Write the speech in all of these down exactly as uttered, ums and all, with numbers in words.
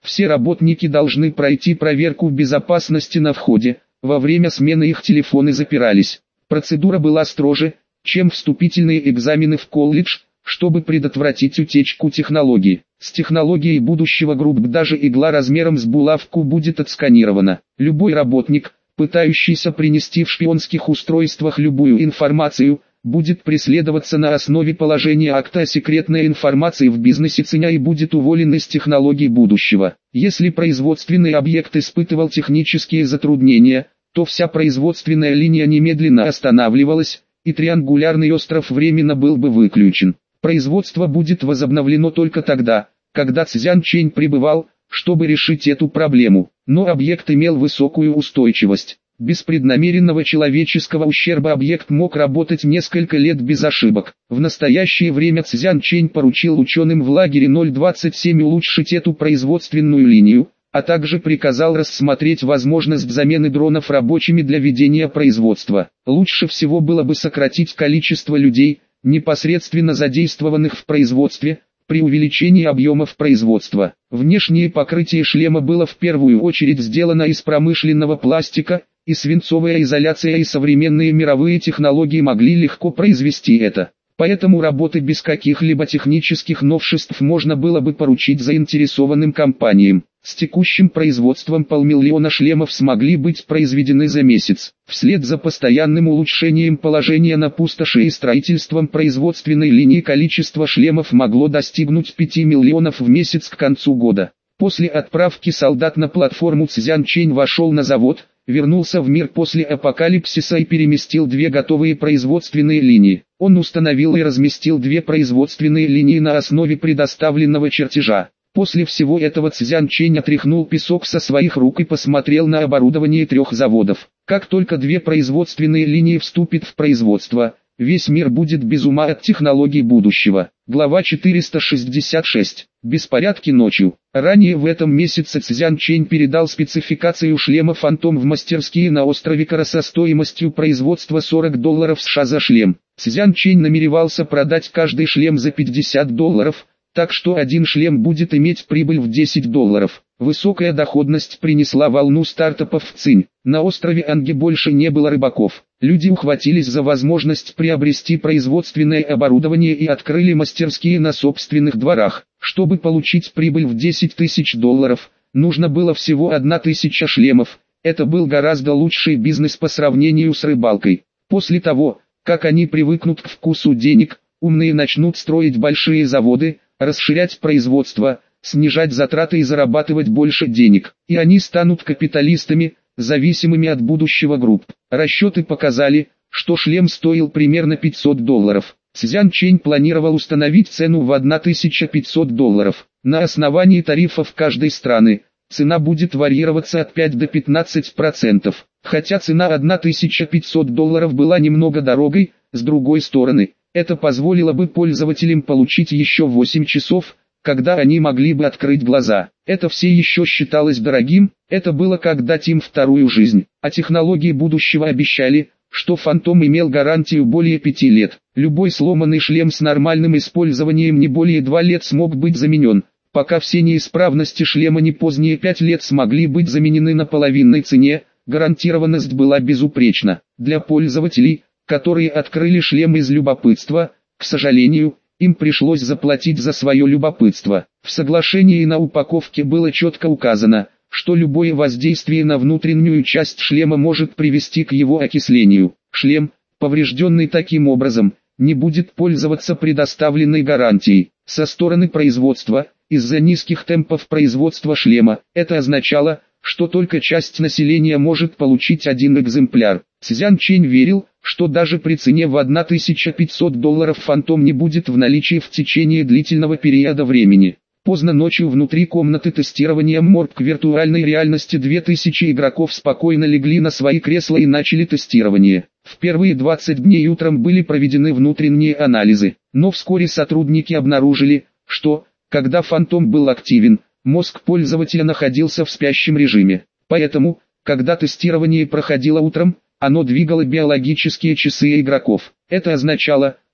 Все работники должны пройти проверку безопасности на входе, во время смены их телефоны запирались. Процедура была строже, чем вступительные экзамены в колледж, чтобы предотвратить утечку технологий. С технологией будущего групп даже игла размером с булавку будет отсканирована. Любой работник, пытающийся принести в шпионских устройствах любую информацию, будет преследоваться на основе положения акта о секретной информации в бизнесе ЦНЯ и будет уволен из технологий будущего. Если производственный объект испытывал технические затруднения, то вся производственная линия немедленно останавливалась, и триангулярный остров временно был бы выключен. Производство будет возобновлено только тогда, когда Цзян Чэнь прибывал, чтобы решить эту проблему. Но объект имел высокую устойчивость. Без преднамеренного человеческого ущерба объект мог работать несколько лет без ошибок. В настоящее время Цзян Чэнь поручил ученым в лагере ноль двадцать семь улучшить эту производственную линию, а также приказал рассмотреть возможность замены дронов рабочими для ведения производства. Лучше всего было бы сократить количество людей, непосредственно задействованных в производстве, при увеличении объемов производства. Внешнее покрытие шлема было в первую очередь сделано из промышленного пластика, и свинцовая изоляция и современные мировые технологии могли легко произвести это. Поэтому работы без каких-либо технических новшеств можно было бы поручить заинтересованным компаниям. С текущим производством полмиллиона шлемов смогли быть произведены за месяц. Вслед за постоянным улучшением положения на пустоши и строительством производственной линии количество шлемов могло достигнуть пяти миллионов в месяц к концу года. После отправки солдат на платформу Цзян Чэнь вошел на завод, вернулся в мир после апокалипсиса и переместил две готовые производственные линии. Он установил и разместил две производственные линии на основе предоставленного чертежа. После всего этого Цзян Чэнь отряхнул песок со своих рук и посмотрел на оборудование трех заводов. Как только две производственные линии вступят в производство, весь мир будет без ума от технологий будущего. Глава четыреста шестьдесят шесть. Беспорядки ночью. Ранее в этом месяце Цзян Чэнь передал спецификацию шлема «Фантом» в мастерские на острове Кара со стоимостью производства сорок долларов США за шлем. Цзян Чэнь намеревался продать каждый шлем за пятьдесят долларов, так что один шлем будет иметь прибыль в десять долларов. Высокая доходность принесла волну стартапов в Цинь. На острове Анге больше не было рыбаков. Люди ухватились за возможность приобрести производственное оборудование и открыли мастерские на собственных дворах. Чтобы получить прибыль в десять тысяч долларов, нужно было всего одна тысяча шлемов. Это был гораздо лучший бизнес по сравнению с рыбалкой. После того, как они привыкнут к вкусу денег, умные начнут строить большие заводы, расширять производство, снижать затраты и зарабатывать больше денег. И они станут капиталистами, зависимыми от будущего групп. Расчеты показали, что шлем стоил примерно пятьсот долларов. Цзян Чэнь планировал установить цену в тысячу пятьсот долларов. На основании тарифов каждой страны, цена будет варьироваться от пяти до пятнадцати процентов. Хотя цена тысяча пятьсот долларов была немного дорогой, с другой стороны, это позволило бы пользователям получить еще восемь часов, когда они могли бы открыть глаза. Это все еще считалось дорогим, это было как дать им вторую жизнь. А технологии будущего обещали, что Фантом имел гарантию более пяти лет. Любой сломанный шлем с нормальным использованием не более двух лет смог быть заменен, пока все неисправности шлема не позднее пяти лет смогли быть заменены на половинной цене, гарантированность была безупречна. Для пользователей, которые открыли шлем из любопытства, к сожалению, им пришлось заплатить за свое любопытство. В соглашении на упаковке было четко указано, что любое воздействие на внутреннюю часть шлема может привести к его окислению. Шлем, поврежденный таким образом, не будет пользоваться предоставленной гарантией. Со стороны производства, из-за низких темпов производства шлема, это означало, что только часть населения может получить один экземпляр. Цзян Чэнь верил, что даже при цене в тысячу пятьсот долларов Фантом не будет в наличии в течение длительного периода времени. Поздно ночью внутри комнаты тестирования морг виртуальной реальности две тысячи игроков спокойно легли на свои кресла и начали тестирование. В первые двадцать дней утром были проведены внутренние анализы, но вскоре сотрудники обнаружили, что, когда Фантом был активен, мозг пользователя находился в спящем режиме. Поэтому, когда тестирование проходило утром, оно двигало биологические часы игроков. Это означало,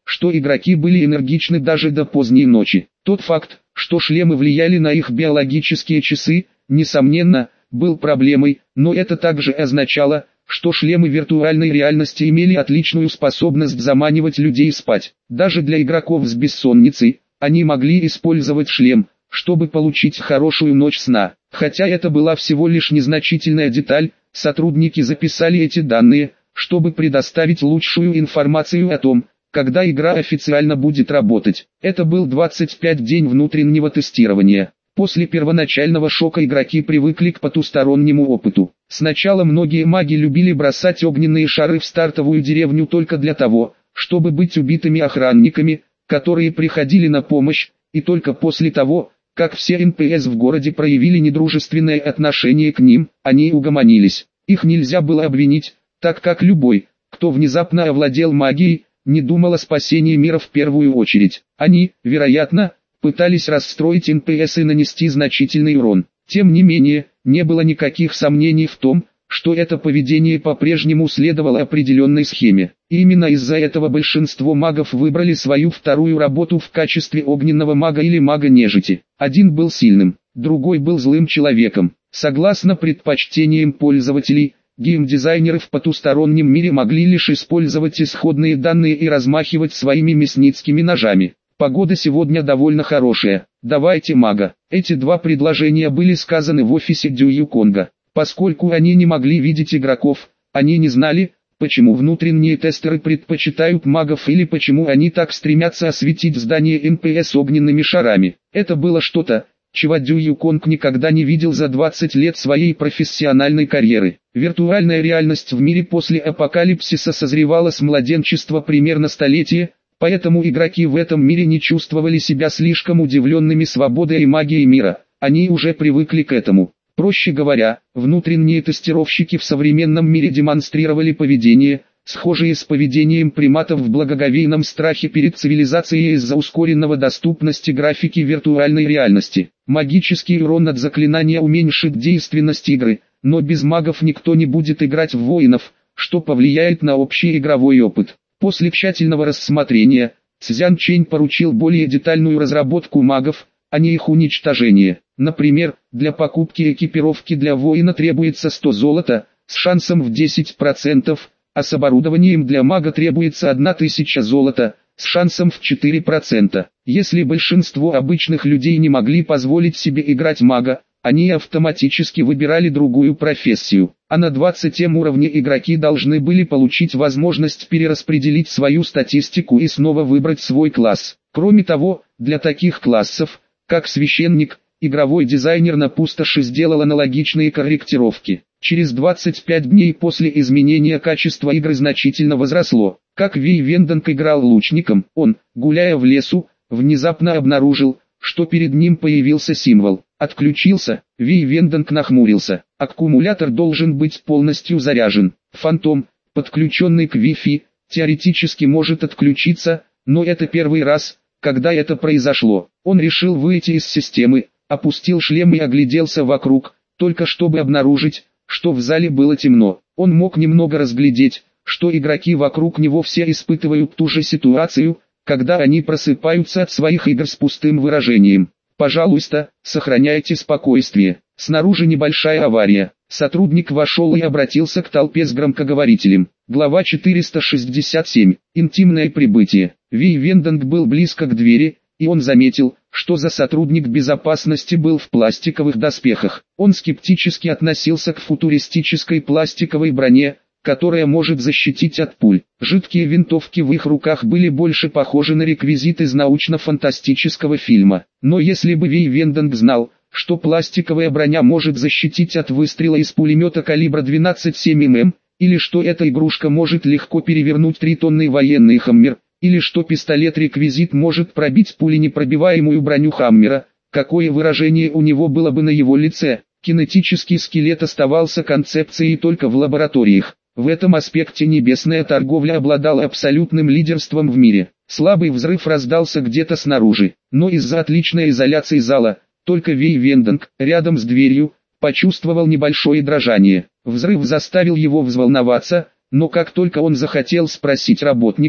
что игроки были энергичны даже до поздней ночи. Тот факт, что шлемы влияли на их биологические часы, несомненно, был проблемой, но это также означало, что шлемы виртуальной реальности имели отличную способность заманивать людей спать. Даже для игроков с бессонницей, они могли использовать шлем, чтобы получить хорошую ночь сна. Хотя это была всего лишь незначительная деталь, сотрудники записали эти данные, чтобы предоставить лучшую информацию о том, когда игра официально будет работать. Это был двадцать пятый день внутреннего тестирования. После первоначального шока игроки привыкли к потустороннему опыту. Сначала многие маги любили бросать огненные шары в стартовую деревню только для того, чтобы быть убитыми охранниками, которые приходили на помощь, и только после того, как все эн пи эс в городе проявили недружественное отношение к ним, они угомонились. Их нельзя было обвинить, так как любой, кто внезапно овладел магией, не думал о спасении мира в первую очередь. Они, вероятно, пытались расстроить эн пи эс и нанести значительный урон. Тем не менее, не было никаких сомнений в том, что это поведение по-прежнему следовало определенной схеме. И именно из-за этого большинство магов выбрали свою вторую работу в качестве огненного мага или мага-нежити. Один был сильным, другой был злым человеком. Согласно предпочтениям пользователей, геймдизайнеры в потустороннем мире могли лишь использовать исходные данные и размахивать своими мясницкими ножами. Погода сегодня довольно хорошая, давайте мага. Эти два предложения были сказаны в офисе Дюю Конга. Поскольку они не могли видеть игроков, они не знали, почему внутренние тестеры предпочитают магов или почему они так стремятся осветить здание эн пи эс огненными шарами. Это было что-то, чего Дюю Конг никогда не видел за двадцать лет своей профессиональной карьеры. Виртуальная реальность в мире после апокалипсиса созревала с младенчества примерно столетие, поэтому игроки в этом мире не чувствовали себя слишком удивленными свободой и магией мира, они уже привыкли к этому. Проще говоря, внутренние тестировщики в современном мире демонстрировали поведение, схожее с поведением приматов в благоговейном страхе перед цивилизацией из-за ускоренного доступности графики виртуальной реальности. Магический урон от заклинания уменьшит действенность игры, но без магов никто не будет играть в воинов, что повлияет на общий игровой опыт. После тщательного рассмотрения, Цзян Чэнь поручил более детальную разработку магов, а не их уничтожение. Например, для покупки экипировки для воина требуется сто золота, с шансом в десять процентов, а с оборудованием для мага требуется одна тысяча золота, с шансом в четыре процента. Если большинство обычных людей не могли позволить себе играть мага, они автоматически выбирали другую профессию. А на двадцатом уровне игроки должны были получить возможность перераспределить свою статистику и снова выбрать свой класс. Кроме того, для таких классов, как священник, игровой дизайнер на пустоши сделал аналогичные корректировки. Через двадцать пять дней после изменения качество игры значительно возросло. Как Вей Вендонг играл лучником, он, гуляя в лесу, внезапно обнаружил, что перед ним появился символ. Отключился, Вей Вендонг нахмурился. Аккумулятор должен быть полностью заряжен. Фантом, подключенный к Wi-Fi, теоретически может отключиться, но это первый раз, когда это произошло. Он решил выйти из системы, опустил шлем и огляделся вокруг, только чтобы обнаружить, что в зале было темно. Он мог немного разглядеть, что игроки вокруг него все испытывают ту же ситуацию, когда они просыпаются от своих игр с пустым выражением. Пожалуйста, сохраняйте спокойствие. Снаружи небольшая авария. Сотрудник вошел и обратился к толпе с громкоговорителем. Глава четыреста шестьдесят семь. Интимное прибытие. Вей Вендонг был близко к двери, и он заметил, что за сотрудник безопасности был в пластиковых доспехах. Он скептически относился к футуристической пластиковой броне, которая может защитить от пуль. Жидкие винтовки в их руках были больше похожи на реквизит из научно-фантастического фильма. Но если бы Вей Вендонг знал, что пластиковая броня может защитить от выстрела из пулемета калибра двенадцать целых семь десятых, или что эта игрушка может легко перевернуть тритонный военный Хаммер, или что пистолет-реквизит может пробить пуленепробиваемую броню Хаммера, какое выражение у него было бы на его лице? Кинетический скелет оставался концепцией только в лабораториях. В этом аспекте небесная торговля обладала абсолютным лидерством в мире. Слабый взрыв раздался где-то снаружи, но из-за отличной изоляции зала, только Вей Вендонг, рядом с дверью, почувствовал небольшое дрожание. Взрыв заставил его взволноваться, но как только он захотел спросить работника,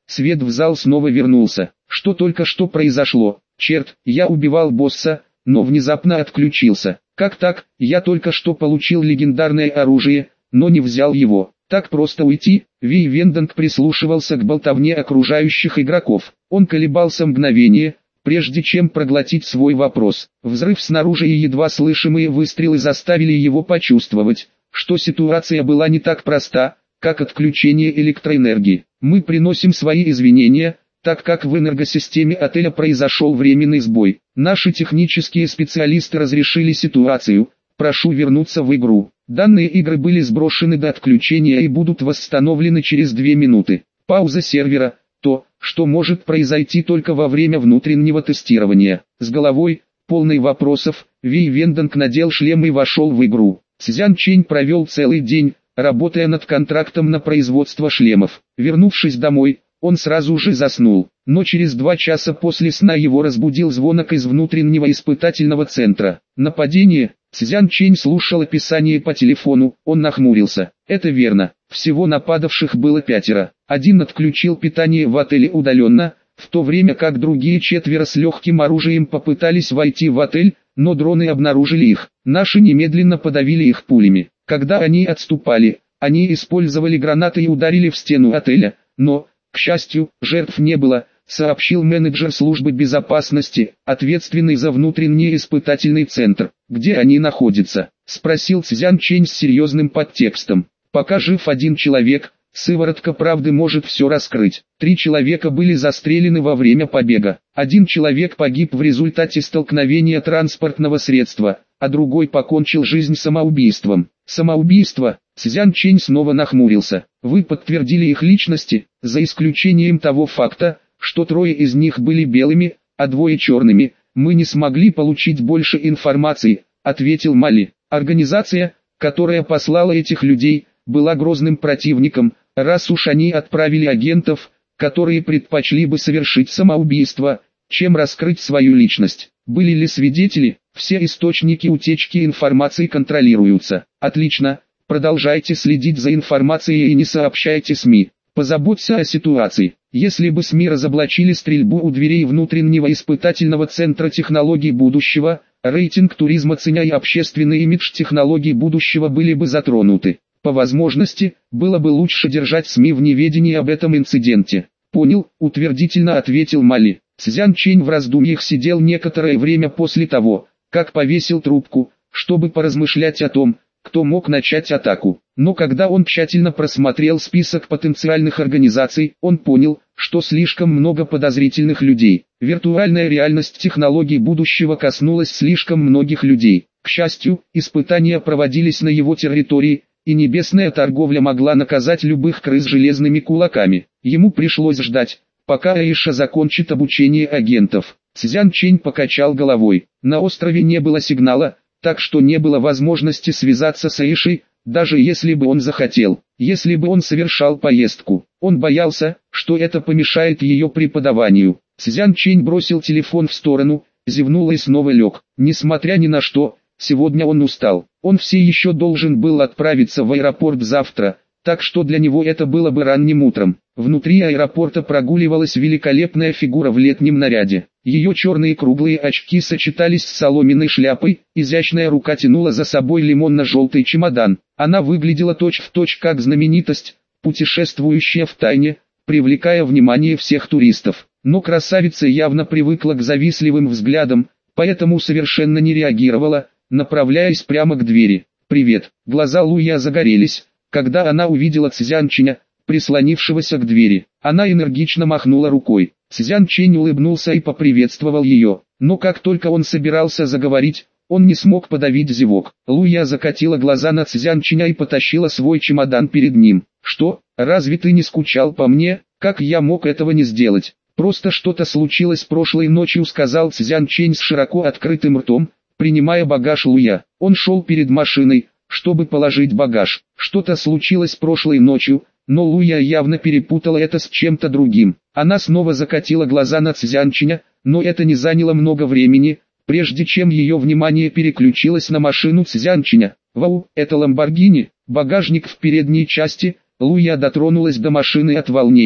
свет в зал снова вернулся. Что только что произошло? Черт, я убивал босса, но внезапно отключился. Как так? Я только что получил легендарное оружие, но не взял его. Так просто уйти? Ви Вендонг прислушивался к болтовне окружающих игроков. Он колебался мгновение, прежде чем проглотить свой вопрос. Взрыв снаружи и едва слышимые выстрелы заставили его почувствовать, что ситуация была не так проста, как отключение электроэнергии. Мы приносим свои извинения, так как в энергосистеме отеля произошел временный сбой. Наши технические специалисты разрешили ситуацию. Прошу вернуться в игру. Данные игры были сброшены до отключения и будут восстановлены через две минуты. Пауза сервера. То, что может произойти только во время внутреннего тестирования. С головой, полной вопросов, Ви Вендонг надел шлем и вошел в игру. Цзян Чэнь провел целый день, работая над контрактом на производство шлемов. Вернувшись домой, он сразу же заснул, но через два часа после сна его разбудил звонок из внутреннего испытательного центра. Нападение. Цзян Чэнь слушал описание по телефону, он нахмурился. Это верно, всего нападавших было пятеро. Один отключил питание в отеле удаленно, в то время как другие четверо с легким оружием попытались войти в отель, но дроны обнаружили их. Наши немедленно подавили их пулями. Когда они отступали, они использовали гранаты и ударили в стену отеля, но, к счастью, жертв не было, сообщил менеджер службы безопасности, ответственный за внутренний испытательный центр. Где они находятся? Спросил Цзян Чэнь с серьезным подтекстом. Пока жив один человек, сыворотка правды может все раскрыть. Три человека были застрелены во время побега. Один человек погиб в результате столкновения транспортного средства, а другой покончил жизнь самоубийством. Самоубийство? Цзян Чэнь снова нахмурился. Вы подтвердили их личности, за исключением того факта, что трое из них были белыми, а двое черными. Мы не смогли получить больше информации, ответил Мали. Организация, которая послала этих людей, была грозным противником, раз уж они отправили агентов, которые предпочли бы совершить самоубийство, чем раскрыть свою личность. Были ли свидетели? Все источники утечки информации контролируются. Отлично, продолжайте следить за информацией и не сообщайте СМИ. Позаботься о ситуации. Если бы СМИ разоблачили стрельбу у дверей внутреннего испытательного центра технологий будущего, рейтинг туризма ценя и общественный имидж технологий будущего были бы затронуты. По возможности, было бы лучше держать СМИ в неведении об этом инциденте. Понял, утвердительно ответил Мали. Цзян Чэнь в раздумьях сидел некоторое время после того, как повесил трубку, чтобы поразмышлять о том, кто мог начать атаку. Но когда он тщательно просмотрел список потенциальных организаций, он понял, что слишком много подозрительных людей. Виртуальная реальность технологий будущего коснулась слишком многих людей. К счастью, испытания проводились на его территории, и небесная торговля могла наказать любых крыс железными кулаками. Ему пришлось ждать, пока Аиша закончит обучение агентов. Цзян Чэнь покачал головой. На острове не было сигнала, так что не было возможности связаться с Аишей, даже если бы он захотел. Если бы он совершал поездку, он боялся, что это помешает ее преподаванию. Цзян Чэнь бросил телефон в сторону, зевнул и снова лег. Несмотря ни на что, сегодня он устал. Он все еще должен был отправиться в аэропорт завтра, так что для него это было бы ранним утром. Внутри аэропорта прогуливалась великолепная фигура в летнем наряде. Ее черные круглые очки сочетались с соломенной шляпой, изящная рука тянула за собой лимонно-желтый чемодан. Она выглядела точь-в-точь как знаменитость, путешествующая в тайне, привлекая внимание всех туристов. Но красавица явно привыкла к завистливым взглядам, поэтому совершенно не реагировала, направляясь прямо к двери. «Привет». Глаза Луя загорелись, когда она увидела Цзян Чэня, прислонившегося к двери. Она энергично махнула рукой. Цзян Чэнь улыбнулся и поприветствовал ее, но как только он собирался заговорить, он не смог подавить зевок. Луя закатила глаза на Цзян Чэня и потащила свой чемодан перед ним. «Что, разве ты не скучал по мне? Как я мог этого не сделать? Просто что-то случилось прошлой ночью», сказал Цзян Чэнь с широко открытым ртом, принимая багаж Луя. Он шел перед машиной, чтобы положить багаж. Что-то случилось прошлой ночью, но Луя явно перепутала это с чем-то другим. Она снова закатила глаза на Цзян Чэня, но это не заняло много времени, прежде чем ее внимание переключилось на машину Цзян Чэня. «Вау, это Ламборгини!» Багажник в передней части. Луя дотронулась до машины от волнения.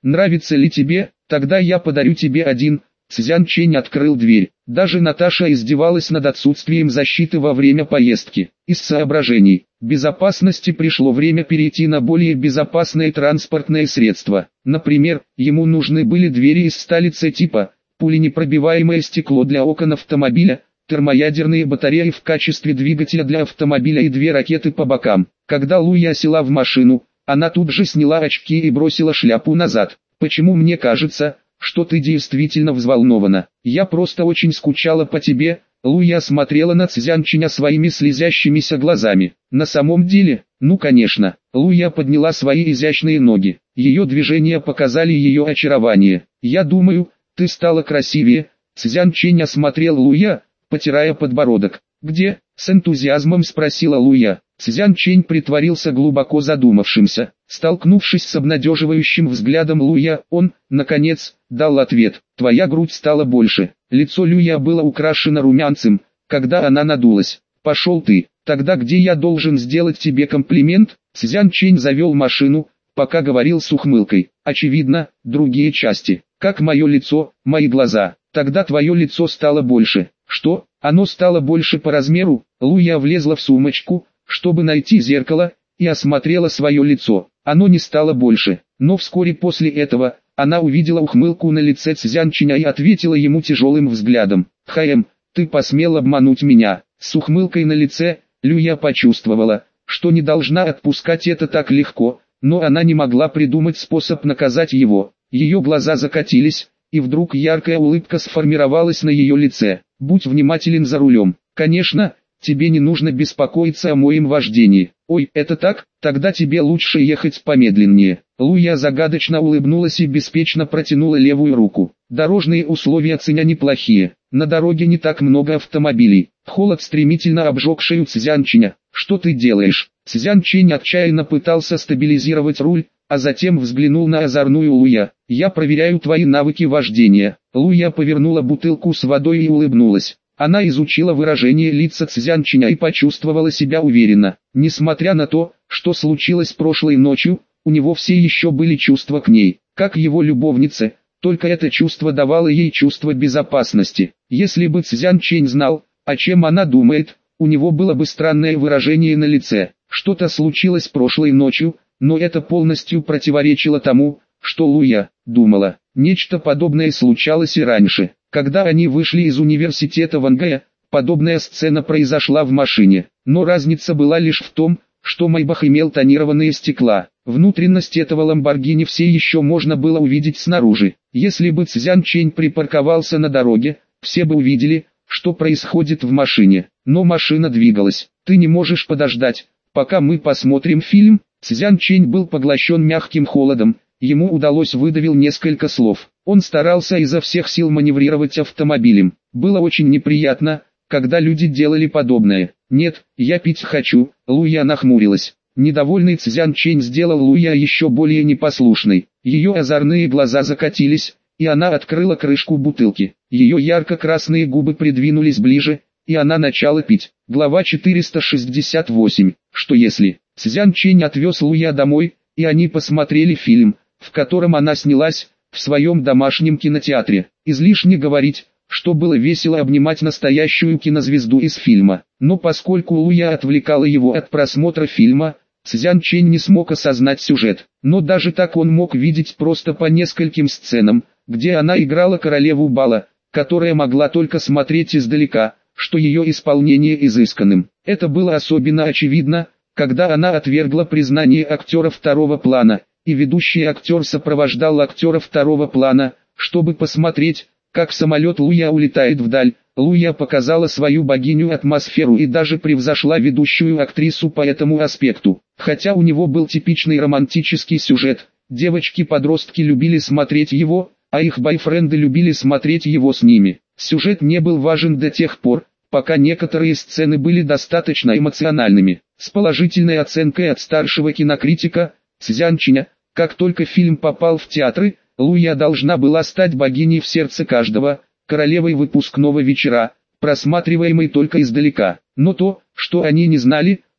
Нравится ли тебе? Тогда я подарю тебе один. Цзян Чэнь открыл дверь. Даже Наташа издевалась над отсутствием защиты во время поездки. Из соображений безопасности пришло время перейти на более безопасные транспортные средства. Например, ему нужны были двери из стали С типа, пуленепробиваемое стекло для окон автомобиля, термоядерные батареи в качестве двигателя для автомобиля и две ракеты по бокам. Когда Луя села в машину, она тут же сняла очки и бросила шляпу назад. «Почему мне кажется, что ты действительно взволнована? Я просто очень скучала по тебе». Луя смотрела на Цзян Чэня своими слезящимися глазами. На самом деле, ну конечно, Луя подняла свои изящные ноги. Ее движения показали ее очарование. «Я думаю, ты стала красивее». Цзян Чэнь осмотрел Луя, потирая подбородок. «Где?» — с энтузиазмом спросила Луя. Цзян Чэнь притворился глубоко задумавшимся. Столкнувшись с обнадеживающим взглядом Луя, он, наконец, дал ответ. «Твоя грудь стала больше». Лицо Луя было украшено румянцем, когда она надулась. «Пошел ты, тогда где я должен сделать тебе комплимент?» Цзян Чэнь завел машину, пока говорил с ухмылкой. «Очевидно, другие части. Как мое лицо, мои глаза. Тогда твое лицо стало больше». «Что? Оно стало больше по размеру?» Луя влезла в сумочку, чтобы найти зеркало, и осмотрела свое лицо. Оно не стало больше, но вскоре после этого, она увидела ухмылку на лице Цзян Чэня и ответила ему тяжелым взглядом. «Хаэм, ты посмел обмануть меня». С ухмылкой на лице, Луя почувствовала, что не должна отпускать это так легко, но она не могла придумать способ наказать его. Ее глаза закатились, и вдруг яркая улыбка сформировалась на ее лице. «Будь внимателен за рулем. Конечно, тебе не нужно беспокоиться о моем вождении». «Ой, это так? Тогда тебе лучше ехать помедленнее». Луя загадочно улыбнулась и беспечно протянула левую руку. «Дорожные условия Цзяня неплохие. На дороге не так много автомобилей». Холод стремительно обжег шею Цзян Чэня. «Что ты делаешь?» Цзян Чэнь отчаянно пытался стабилизировать руль, а затем взглянул на озорную Луя. «Я проверяю твои навыки вождения». Луя повернула бутылку с водой и улыбнулась. Она изучила выражение лица Цзян Чэня и почувствовала себя уверенно. Несмотря на то, что случилось прошлой ночью, у него все еще были чувства к ней, как его любовнице, только это чувство давало ей чувство безопасности. Если бы Цзян Чэнь знал, о чем она думает, у него было бы странное выражение на лице. Что-то случилось прошлой ночью, но это полностью противоречило тому, что Луя думала. Нечто подобное случалось и раньше. Когда они вышли из университета Вангая, подобная сцена произошла в машине. Но разница была лишь в том, что Майбах имел тонированные стекла. Внутренность этого Ламборгини все еще можно было увидеть снаружи. Если бы Цзян Чэнь припарковался на дороге, все бы увидели, что происходит в машине. Но машина двигалась. «Ты не можешь подождать, пока мы посмотрим фильм?» Цзян Чэнь был поглощен мягким холодом. Ему удалось выдавить несколько слов. Он старался изо всех сил маневрировать автомобилем. Было очень неприятно, когда люди делали подобное. «Нет, я пить хочу», Луя нахмурилась. Недовольный Цзян Чэнь сделал Луя еще более непослушной. Ее озорные глаза закатились, и она открыла крышку бутылки. Ее ярко-красные губы придвинулись ближе, и она начала пить. Глава четыреста шестьдесят восемь. Что если? Цзян Чэнь отвез Луя домой, и они посмотрели фильм, в котором она снялась, в своем домашнем кинотеатре. Излишне говорить, что было весело обнимать настоящую кинозвезду из фильма. Но поскольку Луя отвлекала его от просмотра фильма, Цзян Чэнь не смог осознать сюжет. Но даже так он мог видеть просто по нескольким сценам, где она играла королеву бала, которая могла только смотреть издалека, что ее исполнение изысканным. Это было особенно очевидно, когда она отвергла признание актера второго плана, и ведущий актер сопровождал актера второго плана, чтобы посмотреть, как самолет Луя улетает вдаль. Луя показала свою богиню атмосферу и даже превзошла ведущую актрису по этому аспекту. Хотя у него был типичный романтический сюжет, девочки-подростки любили смотреть его, а их бойфренды любили смотреть его с ними. Сюжет не был важен до тех пор, пока некоторые сцены были достаточно эмоциональными. С положительной оценкой от старшего кинокритика, Цзян Чэня, как только фильм попал в театры, Луя должна была стать богиней в сердце каждого, королевой выпускного вечера, просматриваемой только издалека. Но то, что они не знали,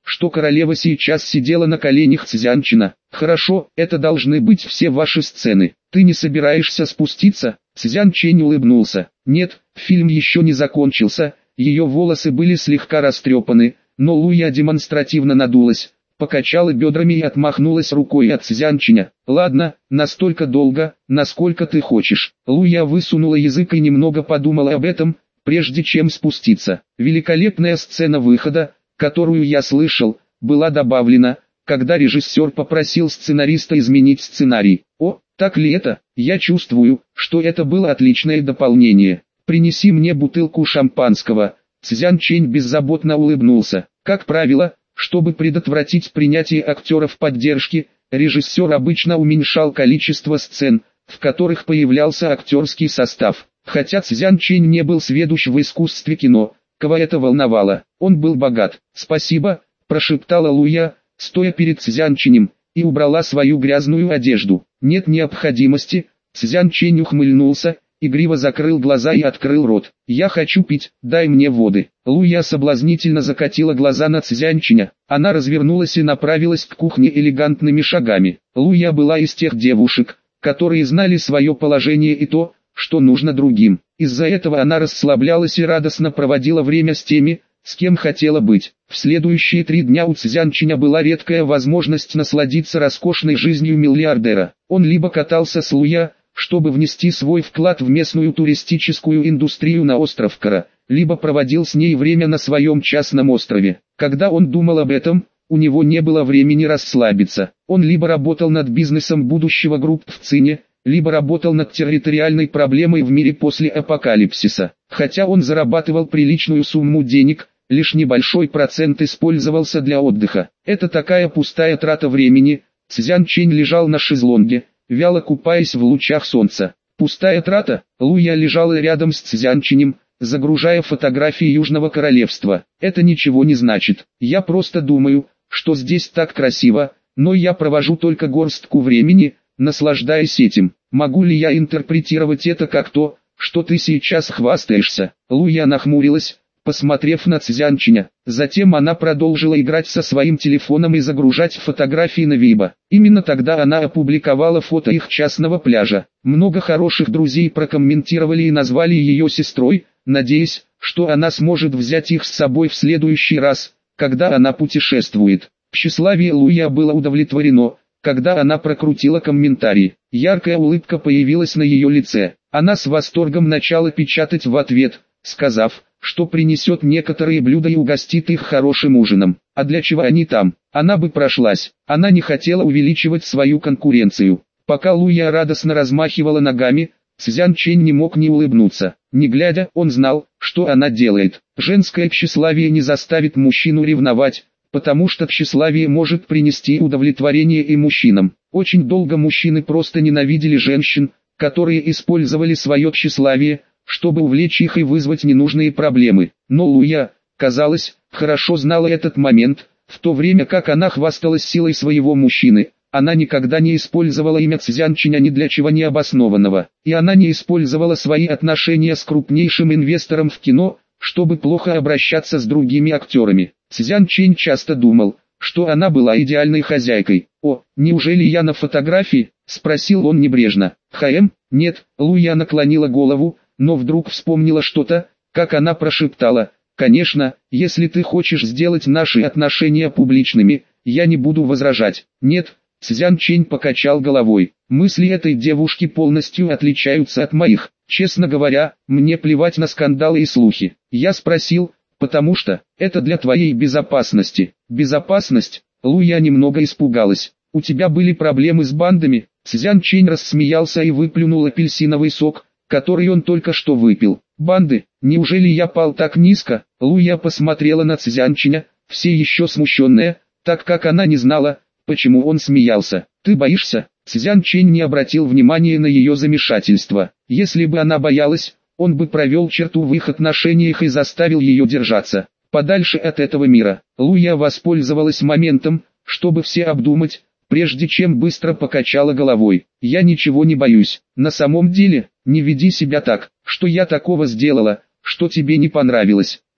что королева сейчас сидела на коленях Цзянчина. Хорошо, это должны быть все ваши сцены. Ты не собираешься спуститься? Цзянчень улыбнулся. Нет, фильм еще не закончился, ее волосы были слегка растрепаны, но Луя демонстративно надулась, покачала бедрами и отмахнулась рукой от Цзянчиня. Ладно, настолько долго, насколько ты хочешь. Луя высунула язык и немного подумала об этом, прежде чем спуститься. Великолепная сцена выхода, которую я слышал, была добавлена, когда режиссер попросил сценариста изменить сценарий. О, так ли это? Я чувствую, что это было отличное дополнение. Принеси мне бутылку шампанского. Цзянчень беззаботно улыбнулся. Как правило, чтобы предотвратить принятие актеров поддержки, режиссер обычно уменьшал количество сцен, в которых появлялся актерский состав. Хотя Цзянчень не был сведущ в искусстве кино, кого это волновало, он был богат. «Спасибо», – прошептала Луя, стоя перед Цзянченем, и убрала свою грязную одежду. «Нет необходимости», – Цзянчень ухмыльнулся, игриво закрыл глаза и открыл рот. «Я хочу пить, дай мне воды». Луя соблазнительно закатила глаза на Цзянченя. Она развернулась и направилась к кухне элегантными шагами. Луя была из тех девушек, которые знали свое положение и то, что нужно другим. Из-за этого она расслаблялась и радостно проводила время с теми, с кем хотела быть. В следующие три дня у Цзянченя была редкая возможность насладиться роскошной жизнью миллиардера. Он либо катался с Луя, чтобы внести свой вклад в местную туристическую индустрию на остров Кара, либо проводил с ней время на своем частном острове. Когда он думал об этом, у него не было времени расслабиться. Он либо работал над бизнесом будущего групп в Цине, либо работал над территориальной проблемой в мире после апокалипсиса. Хотя он зарабатывал приличную сумму денег, лишь небольшой процент использовался для отдыха. Это такая пустая трата времени. Цзянчень лежал на шезлонге, вяло купаясь в лучах солнца. Пустая трата. Луя лежала рядом с Цзянченем, загружая фотографии Южного Королевства. Это ничего не значит. Я просто думаю, что здесь так красиво, но я провожу только горстку времени, наслаждаясь этим. Могу ли я интерпретировать это как то, что ты сейчас хвастаешься? Луя нахмурилась, посмотрев на Цзянченя. Затем она продолжила играть со своим телефоном и загружать фотографии на Вибо. Именно тогда она опубликовала фото их частного пляжа. Много хороших друзей прокомментировали и назвали ее сестрой, надеясь, что она сможет взять их с собой в следующий раз, когда она путешествует. Тщеславие Луя было удовлетворено, когда она прокрутила комментарий. Яркая улыбка появилась на ее лице. Она с восторгом начала печатать в ответ, сказав, что принесет некоторые блюда и угостит их хорошим ужином. А для чего они там? Она бы прошлась. Она не хотела увеличивать свою конкуренцию. Пока Луя радостно размахивала ногами, Цзянчень не мог не улыбнуться. Не глядя, он знал, что она делает. Женское тщеславие не заставит мужчину ревновать, потому что тщеславие может принести удовлетворение и мужчинам. Очень долго мужчины просто ненавидели женщин, которые использовали свое тщеславие, чтобы увлечь их и вызвать ненужные проблемы. Но Луя, казалось, хорошо знала этот момент, в то время как она хвасталась силой своего мужчины. Она никогда не использовала имя Цзянченя ни для чего необоснованного, и она не использовала свои отношения с крупнейшим инвестором в кино, чтобы плохо обращаться с другими актерами. Цзянчень часто думал, что она была идеальной хозяйкой. «О, неужели я на фотографии?» – спросил он небрежно. «Хэм, нет», – Луя наклонила голову, но вдруг вспомнила что-то, как она прошептала: «Конечно, если ты хочешь сделать наши отношения публичными, я не буду возражать». «Нет», – Цзянчень покачал головой, «мысли этой девушки полностью отличаются от моих. Честно говоря, мне плевать на скандалы и слухи. Я спросил, потому что это для твоей безопасности». «Безопасность?» – Луя немного испугалась. «У тебя были проблемы с бандами?» Цзянчень рассмеялся и выплюнул апельсиновый сок, который он только что выпил. «Банды? Неужели я пал так низко?» Луя посмотрела на Цзянченя, все еще смущенная, так как она не знала, почему он смеялся. «Ты боишься?» Цзянчень не обратил внимания на ее замешательство. Если бы она боялась, он бы провел черту в их отношениях и заставил ее держаться подальше от этого мира. Луя воспользовалась моментом, чтобы все обдумать, прежде чем быстро покачала головой. «Я ничего не боюсь. На самом деле, не веди себя так. Что я такого сделала, что тебе не понравилось?»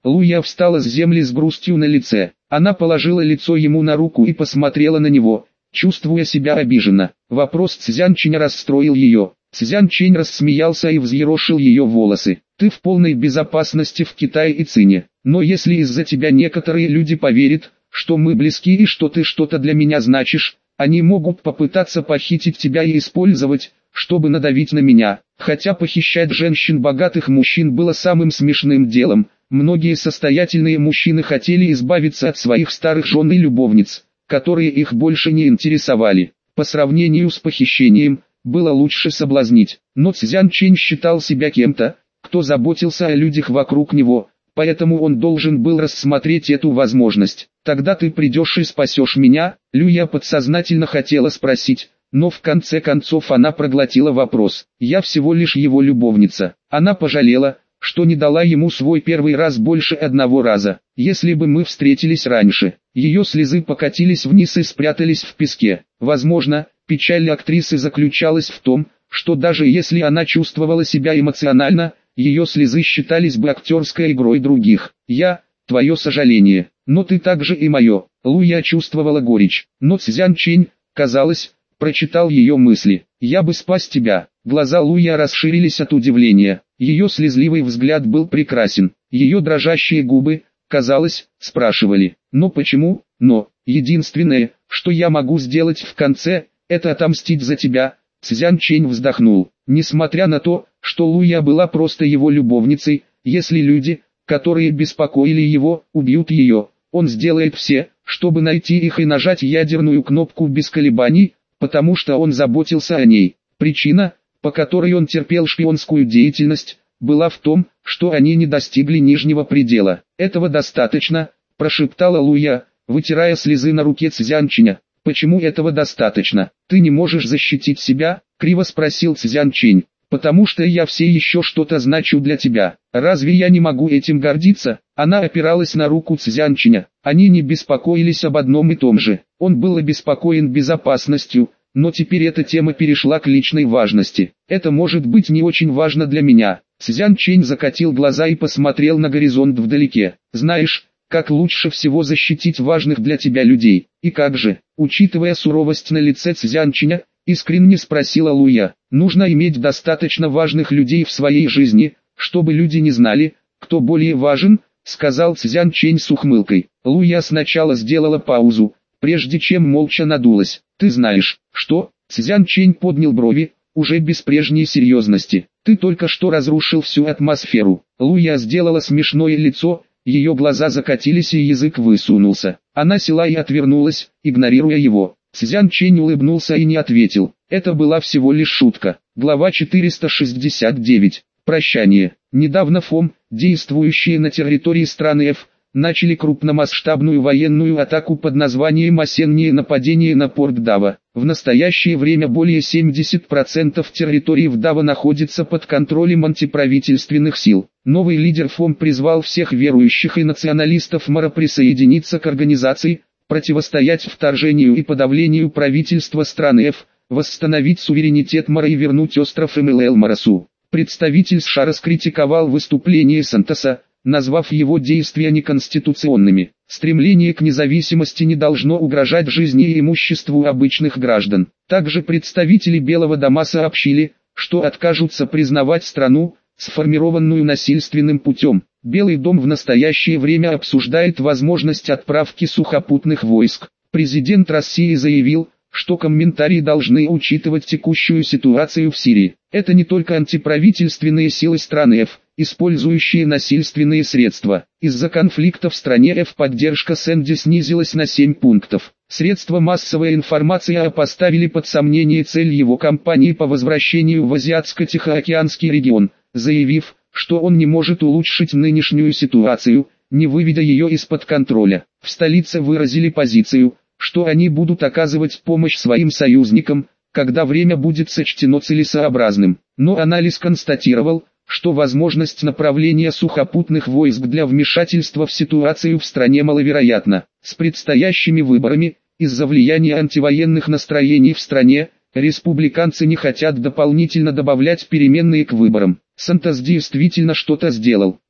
Луя встала с земли с грустью на лице. Она положила лицо ему на руку и посмотрела на него, чувствуя себя обиженно. Вопрос Цзянчиня расстроил ее. Цзянчень рассмеялся и взъерошил ее волосы. «Ты в полной безопасности в Китае и Цине. Но если из-за тебя некоторые люди поверят, что мы близки и что ты что-то для меня значишь, они могут попытаться похитить тебя и использовать, чтобы надавить на меня». Хотя похищать женщин богатых мужчин было самым смешным делом, многие состоятельные мужчины хотели избавиться от своих старых жен и любовниц, которые их больше не интересовали. По сравнению с похищением, было лучше соблазнить. Но Цзянчень считал себя кем-то, кто заботился о людях вокруг него, поэтому он должен был рассмотреть эту возможность. «Тогда ты придешь и спасешь меня?» Люя подсознательно хотела спросить, но в конце концов она проглотила вопрос. «Я всего лишь его любовница». Она пожалела, что не дала ему свой первый раз больше одного раза. «Если бы мы встретились раньше». Ее слезы покатились вниз и спрятались в песке. Возможно, печаль актрисы заключалась в том, что даже если она чувствовала себя эмоционально, ее слезы считались бы актерской игрой других. «Я, твое сожаление, но ты также и мое». Луя чувствовала горечь, но Цзянчень, казалось, прочитал ее мысли. «Я бы спас тебя». Глаза Луя расширились от удивления. Ее слезливый взгляд был прекрасен. Ее дрожащие губы, казалось, спрашивали: «Но почему?» «Но, единственное, что я могу сделать в конце, это отомстить за тебя». Цзянчень вздохнул. Несмотря на то, что Луя была просто его любовницей, если люди, которые беспокоили его, убьют ее, он сделает все, чтобы найти их и нажать ядерную кнопку без колебаний, потому что он заботился о ней. Причина, по которой он терпел шпионскую деятельность, была в том, что они не достигли нижнего предела. «Этого достаточно», – прошептала Луя, вытирая слезы на руке Цзянченя. «Почему этого достаточно? Ты не можешь защитить себя?» – криво спросил Цзянчень. «Потому что я все еще что-то значу для тебя. Разве я не могу этим гордиться?» Она опиралась на руку Цзянченя. Они не беспокоились об одном и том же. Он был обеспокоен безопасностью, но теперь эта тема перешла к личной важности. «Это может быть не очень важно для меня». Цзянчень закатил глаза и посмотрел на горизонт вдалеке. «Знаешь, как лучше всего защитить важных для тебя людей? И как же?» Учитывая суровость на лице Цзянченя, искренне спросила Луя. «Нужно иметь достаточно важных людей в своей жизни, чтобы люди не знали, кто более важен», сказал Цзянчень с ухмылкой. Луя сначала сделала паузу, прежде чем молча надулась. «Ты знаешь, что?» Цзянчень поднял брови, уже без прежней серьезности. «Ты только что разрушил всю атмосферу». Луя сделала смешное лицо, ее глаза закатились и язык высунулся. Она села и отвернулась, игнорируя его. Цзянчень улыбнулся и не ответил. Это была всего лишь шутка. Глава четыреста шестьдесят девять. Прощание. Недавно ФОМ, действующие на территории страны F, начали крупномасштабную военную атаку под названием «Осеннее нападение на порт Дава». В настоящее время более семидесяти процентов территории в Дава находится под контролем антиправительственных сил. Новый лидер ФОМ призвал всех верующих и националистов МАРа присоединиться к организации, противостоять вторжению и подавлению правительства страны F, восстановить суверенитет МАРа и вернуть остров МЛЛ Марасу. Представитель США раскритиковал выступление Сантоса, назвав его действия неконституционными. Стремление к независимости не должно угрожать жизни и имуществу обычных граждан. Также представители Белого дома сообщили, что откажутся признавать страну, сформированную насильственным путем. Белый дом в настоящее время обсуждает возможность отправки сухопутных войск. Президент России заявил, что комментарии должны учитывать текущую ситуацию в Сирии. Это не только антиправительственные силы страны F, использующие насильственные средства. Из-за конфликта в стране F поддержка Сэнди снизилась на семь пунктов. Средства массовой информации поставили под сомнение цель его кампании по возвращению в Азиатско-Тихоокеанский регион, заявив, что он не может улучшить нынешнюю ситуацию, не выведя ее из-под контроля. В столице выразили позицию, что они будут оказывать помощь своим союзникам, когда время будет сочтено целесообразным. Но анализ констатировал, что возможность направления сухопутных войск для вмешательства в ситуацию в стране маловероятна. С предстоящими выборами, из-за влияния антивоенных настроений в стране, республиканцы не хотят дополнительно добавлять переменные к выборам. Сантос действительно что-то сделал.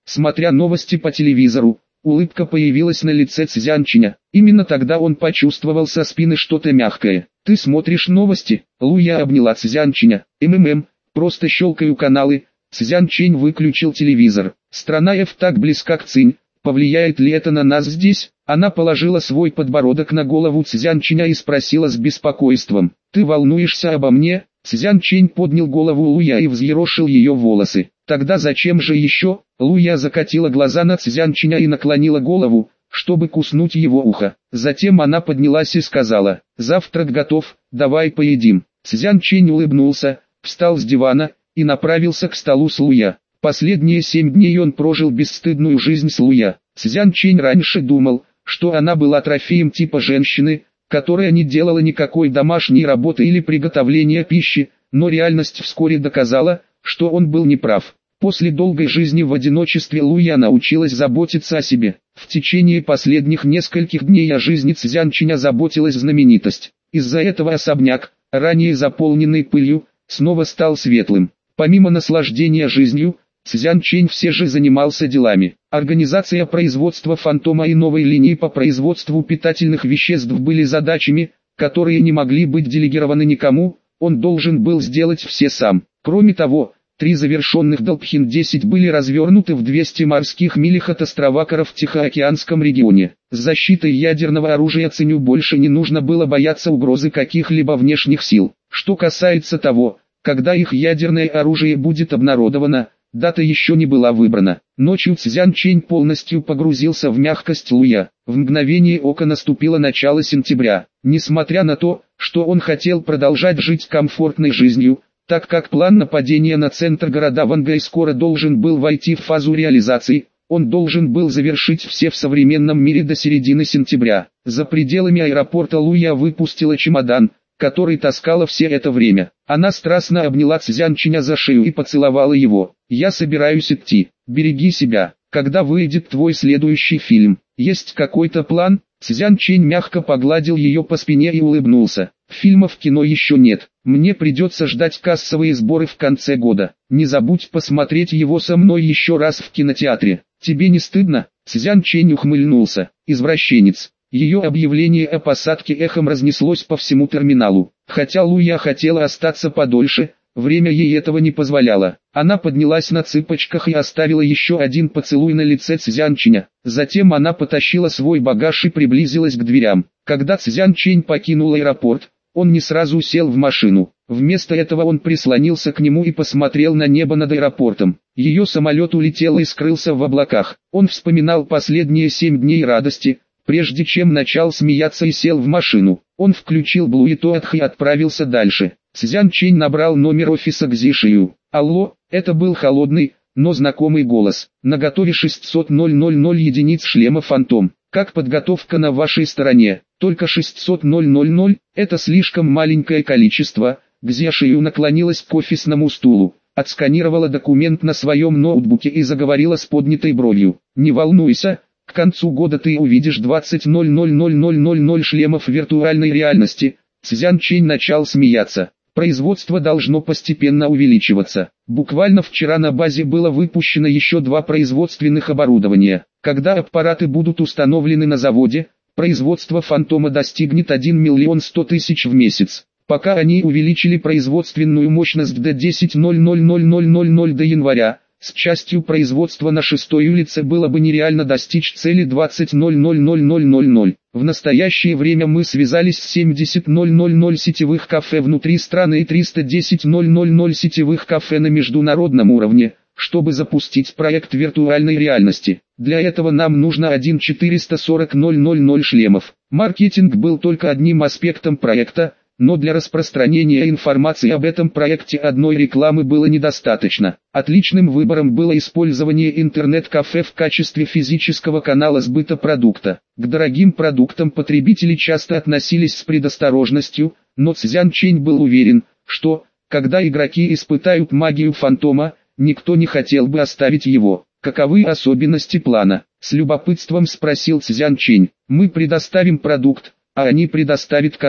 смотря новости по телевизору. Улыбка появилась на лице Цзянчиня. Именно тогда он почувствовал со спины что-то мягкое. «Ты смотришь новости?» Луя обняла Цзянчиня. «МММ, просто щелкаю каналы». Цзянчень выключил телевизор. «Страна F так близка к Цинь. Повлияет ли это на нас здесь?» Она положила свой подбородок на голову Цзянчиня и спросила с беспокойством. «Ты волнуешься обо мне?» Цзянчень поднял голову Луя и взъерошил ее волосы. «Тогда зачем же еще?» Луя закатила глаза на Цзянчиня и наклонила голову, чтобы куснуть его ухо. Затем она поднялась и сказала: «Завтрак готов, давай поедим». Цзянчень улыбнулся, встал с дивана и направился к столу с Луя. Последние семь дней он прожил бесстыдную жизнь с Луя. Цзянчень раньше думал, что она была трофеем типа женщины, которая не делала никакой домашней работы или приготовления пищи, но реальность вскоре доказала, что он был неправ. После долгой жизни в одиночестве Луя научилась заботиться о себе. В течение последних нескольких дней о жизни Цзянчиня заботилась знаменитость. Из-за этого особняк, ранее заполненный пылью, снова стал светлым. Помимо наслаждения жизнью, Цзянчень все же занимался делами. Организация производства фантома и новой линии по производству питательных веществ были задачами, которые не могли быть делегированы никому, он должен был сделать все сам. Кроме того, три завершенных Долпхин десять были развернуты в двухстах морских милях от острова Кара в Тихоокеанском регионе. С защитой ядерного оружия Циню больше не нужно было бояться угрозы каких-либо внешних сил. Что касается того, когда их ядерное оружие будет обнародовано, дата еще не была выбрана. Ночью Цзянчень полностью погрузился в мягкость Луя. В мгновение ока наступило начало сентября. Несмотря на то, что он хотел продолжать жить комфортной жизнью, так как план нападения на центр города Вангай скоро должен был войти в фазу реализации, он должен был завершить все в современном мире до середины сентября. За пределами аэропорта Луя выпустила чемодан, который таскала все это время. Она страстно обняла Цзянчиня за шею и поцеловала его. «Я собираюсь идти. Береги себя. Когда выйдет твой следующий фильм? Есть какой-то план?» Цзянчень мягко погладил ее по спине и улыбнулся. «Фильмов в кино еще нет. Мне придется ждать кассовые сборы в конце года. Не забудь посмотреть его со мной еще раз в кинотеатре. Тебе не стыдно?» Цзянчень ухмыльнулся. «Извращенец». Ее объявление о посадке эхом разнеслось по всему терминалу. Хотя Луя хотела остаться подольше, время ей этого не позволяло. Она поднялась на цыпочках и оставила еще один поцелуй на лице Цзянчиня. Затем она потащила свой багаж и приблизилась к дверям. Когда Цзянчень покинул аэропорт, он не сразу сел в машину. Вместо этого он прислонился к нему и посмотрел на небо над аэропортом. Ее самолет улетел и скрылся в облаках. Он вспоминал последние семь дней радости, прежде чем начал смеяться и сел в машину. Он включил Блуетуатх и отправился дальше. Цзянчень набрал номер офиса Гзишию. «Алло», это был холодный, но знакомый голос. «Наготове шестьсот ноль единиц шлема Фантом. Как подготовка на вашей стороне?» «Только шестьсот ноль, это слишком маленькое количество». Гзишию наклонилась к офисному стулу, отсканировала документ на своем ноутбуке и заговорила с поднятой бровью. «Не волнуйся. К концу года ты увидишь двадцать тысяч шлемов виртуальной реальности». Цзянчень начал смеяться. Производство должно постепенно увеличиваться. Буквально вчера на базе было выпущено еще два производственных оборудования. Когда аппараты будут установлены на заводе, производство Фантома достигнет один миллион сто тысяч в месяц. Пока они увеличили производственную мощность до десять тысяч до января, с частью производства на шестой улице было бы нереально достичь цели двадцать тысяч. В настоящее время мы связались с семьдесят тысяч сетевых кафе внутри страны и триста десять тысяч сетевых кафе на международном уровне, чтобы запустить проект виртуальной реальности. Для этого нам нужно один миллион четыреста сорок тысяч шлемов. Маркетинг был только одним аспектом проекта, но для распространения информации об этом проекте одной рекламы было недостаточно. Отличным выбором было использование интернет-кафе в качестве физического канала сбыта продукта. К дорогим продуктам потребители часто относились с предосторожностью, но Цзянчень был уверен, что, когда игроки испытают магию Фантома, никто не хотел бы оставить его. «Каковы особенности плана?» — с любопытством спросил Цзянчень. «Мы предоставим продукт, а они предоставят канал.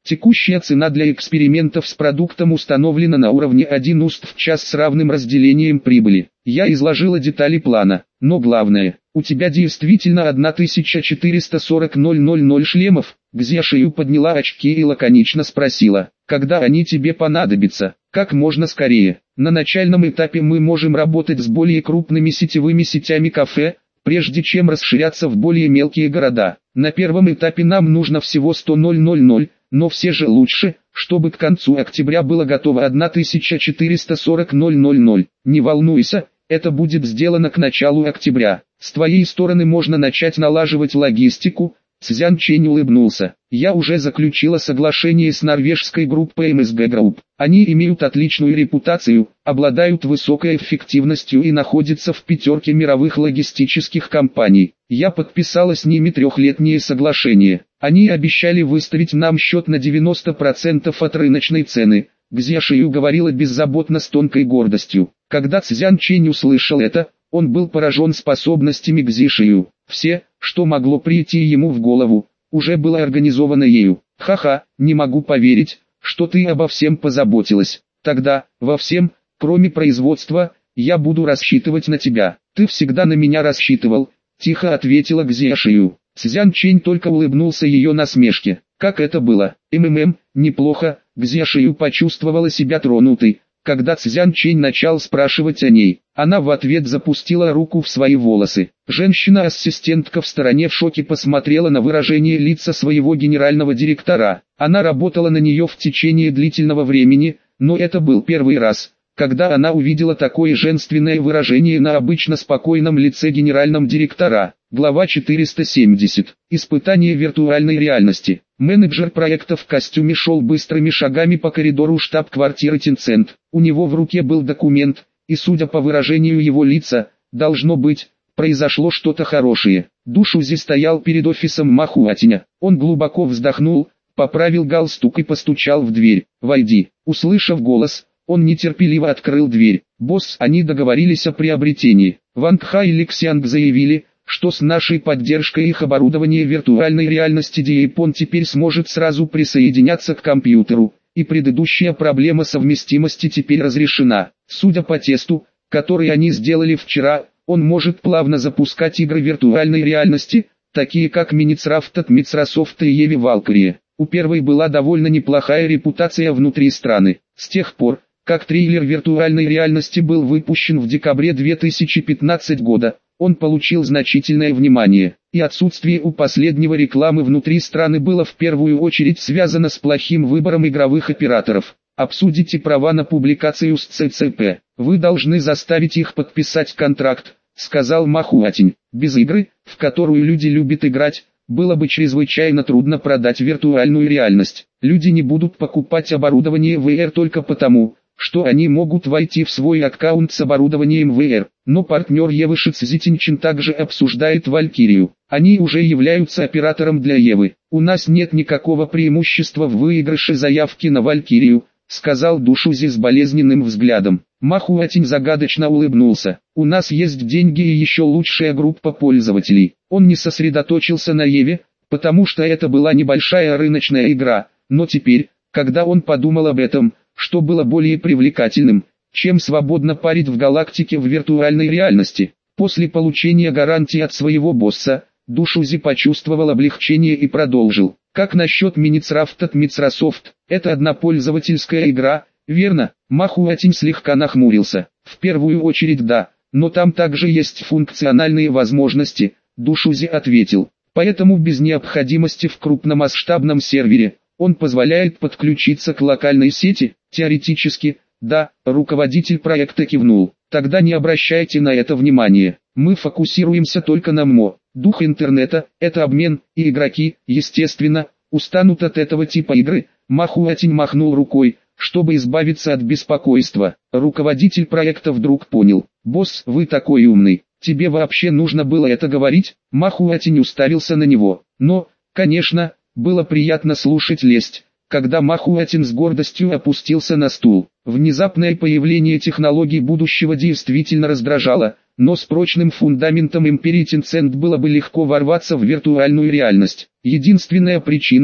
Текущая цена для экспериментов с продуктом установлена на уровне один уст в час с равным разделением прибыли. Я изложила детали плана, но главное, у тебя действительно тысяча четыреста сорок тысяч шлемов. Гзяшию подняла очки и лаконично спросила, когда они тебе понадобятся, как можно скорее. На начальном этапе мы можем работать с более крупными сетевыми сетями кафе, прежде чем расширяться в более мелкие города. На первом этапе нам нужно всего сто тысяч, но все же лучше, чтобы к концу октября было готово тысяча четыреста сорок тысяч. Не волнуйся, это будет сделано к началу октября. С твоей стороны можно начать налаживать логистику. Цзян Чэнь улыбнулся. Я уже заключила соглашение с норвежской группой эм эс джи Group. Они имеют отличную репутацию, обладают высокой эффективностью и находятся в пятерке мировых логистических компаний. Я подписала с ними трехлетнее соглашение. Они обещали выставить нам счет на девяносто процентов от рыночной цены. Гзяшию говорила беззаботно с тонкой гордостью. Когда Цзян Чэнь услышал это, он был поражен способностями Гзяшию. Все, что могло прийти ему в голову, уже было организовано ею. Ха-ха, не могу поверить, что ты обо всем позаботилась. Тогда, во всем, кроме производства, я буду рассчитывать на тебя. Ты всегда на меня рассчитывал, тихо ответила Гзяшию. Цзян Чэнь только улыбнулся ее насмешке. Как это было? МММ, неплохо. Гзяшию почувствовала себя тронутой, когда Цзян Чэнь начал спрашивать о ней. Она в ответ запустила руку в свои волосы. Женщина-ассистентка в стороне в шоке посмотрела на выражение лица своего генерального директора. Она работала на нее в течение длительного времени, но это был первый раз, когда она увидела такое женственное выражение на обычно спокойном лице генерального директора. Глава четыреста семьдесят. Испытание виртуальной реальности. Менеджер проекта в костюме шел быстрыми шагами по коридору штаб-квартиры Tencent. У него в руке был документ, и судя по выражению его лица, должно быть, произошло что-то хорошее. Душузи стоял перед офисом Ма Хуатиня. Он глубоко вздохнул, поправил галстук и постучал в дверь. «Войди». Услышав голос, он нетерпеливо открыл дверь. «Босс, они договорились о приобретении. Ванг Ха и Ликсянг заявили, что с нашей поддержкой их оборудование виртуальной реальности Диэйпон теперь сможет сразу присоединяться к компьютеру, и предыдущая проблема совместимости теперь разрешена. Судя по тесту, который они сделали вчера, он может плавно запускать игры виртуальной реальности, такие как Minecraft от Microsoft и Eevee Valkyrie. У первой была довольно неплохая репутация внутри страны. С тех пор, как трейлер виртуальной реальности был выпущен в декабре две тысячи пятнадцатого года, он получил значительное внимание, и отсутствие у последнего рекламы внутри страны было в первую очередь связано с плохим выбором игровых операторов. Обсудите права на публикацию с цэ цэ пэ. Вы должны заставить их подписать контракт, сказал Ма Хуатинь. Без игры, в которую люди любят играть, было бы чрезвычайно трудно продать виртуальную реальность. Люди не будут покупать оборудование вэ эр только потому, что они могут войти в свой аккаунт с оборудованием вэ эр. Но партнер Евы Шицзитинчин также обсуждает Валькирию. Они уже являются оператором для Евы. У нас нет никакого преимущества в выигрыше заявки на Валькирию, сказал Душузи с болезненным взглядом. Ма Хуатинь загадочно улыбнулся. У нас есть деньги и еще лучшая группа пользователей. Он не сосредоточился на Еве, потому что это была небольшая рыночная игра, но теперь, когда он подумал об этом, что было более привлекательным, чем свободно парить в галактике в виртуальной реальности. После получения гарантии от своего босса, Душузи почувствовал облегчение и продолжил. Как насчет Minecraft от Microsoft? Это однопользовательская игра, верно? Ма Хуатинь слегка нахмурился. В первую очередь да, но там также есть функциональные возможности, Душузи ответил. Поэтому без необходимости в крупномасштабном сервере, он позволяет подключиться к локальной сети, теоретически. Да, руководитель проекта кивнул. Тогда не обращайте на это внимания. Мы фокусируемся только на ММО. Дух интернета – это обмен, и игроки, естественно, устанут от этого типа игры. Ма Хуатинь махнул рукой, чтобы избавиться от беспокойства. Руководитель проекта вдруг понял. «Босс, вы такой умный. Тебе вообще нужно было это говорить?» Ма Хуатинь уставился на него. Но, конечно, было приятно слушать лесть, когда Ма Хуатинь с гордостью опустился на стул. Внезапное появление технологий будущего действительно раздражало, но с прочным фундаментом империи Tencent было бы легко ворваться в виртуальную реальность. Единственная причина,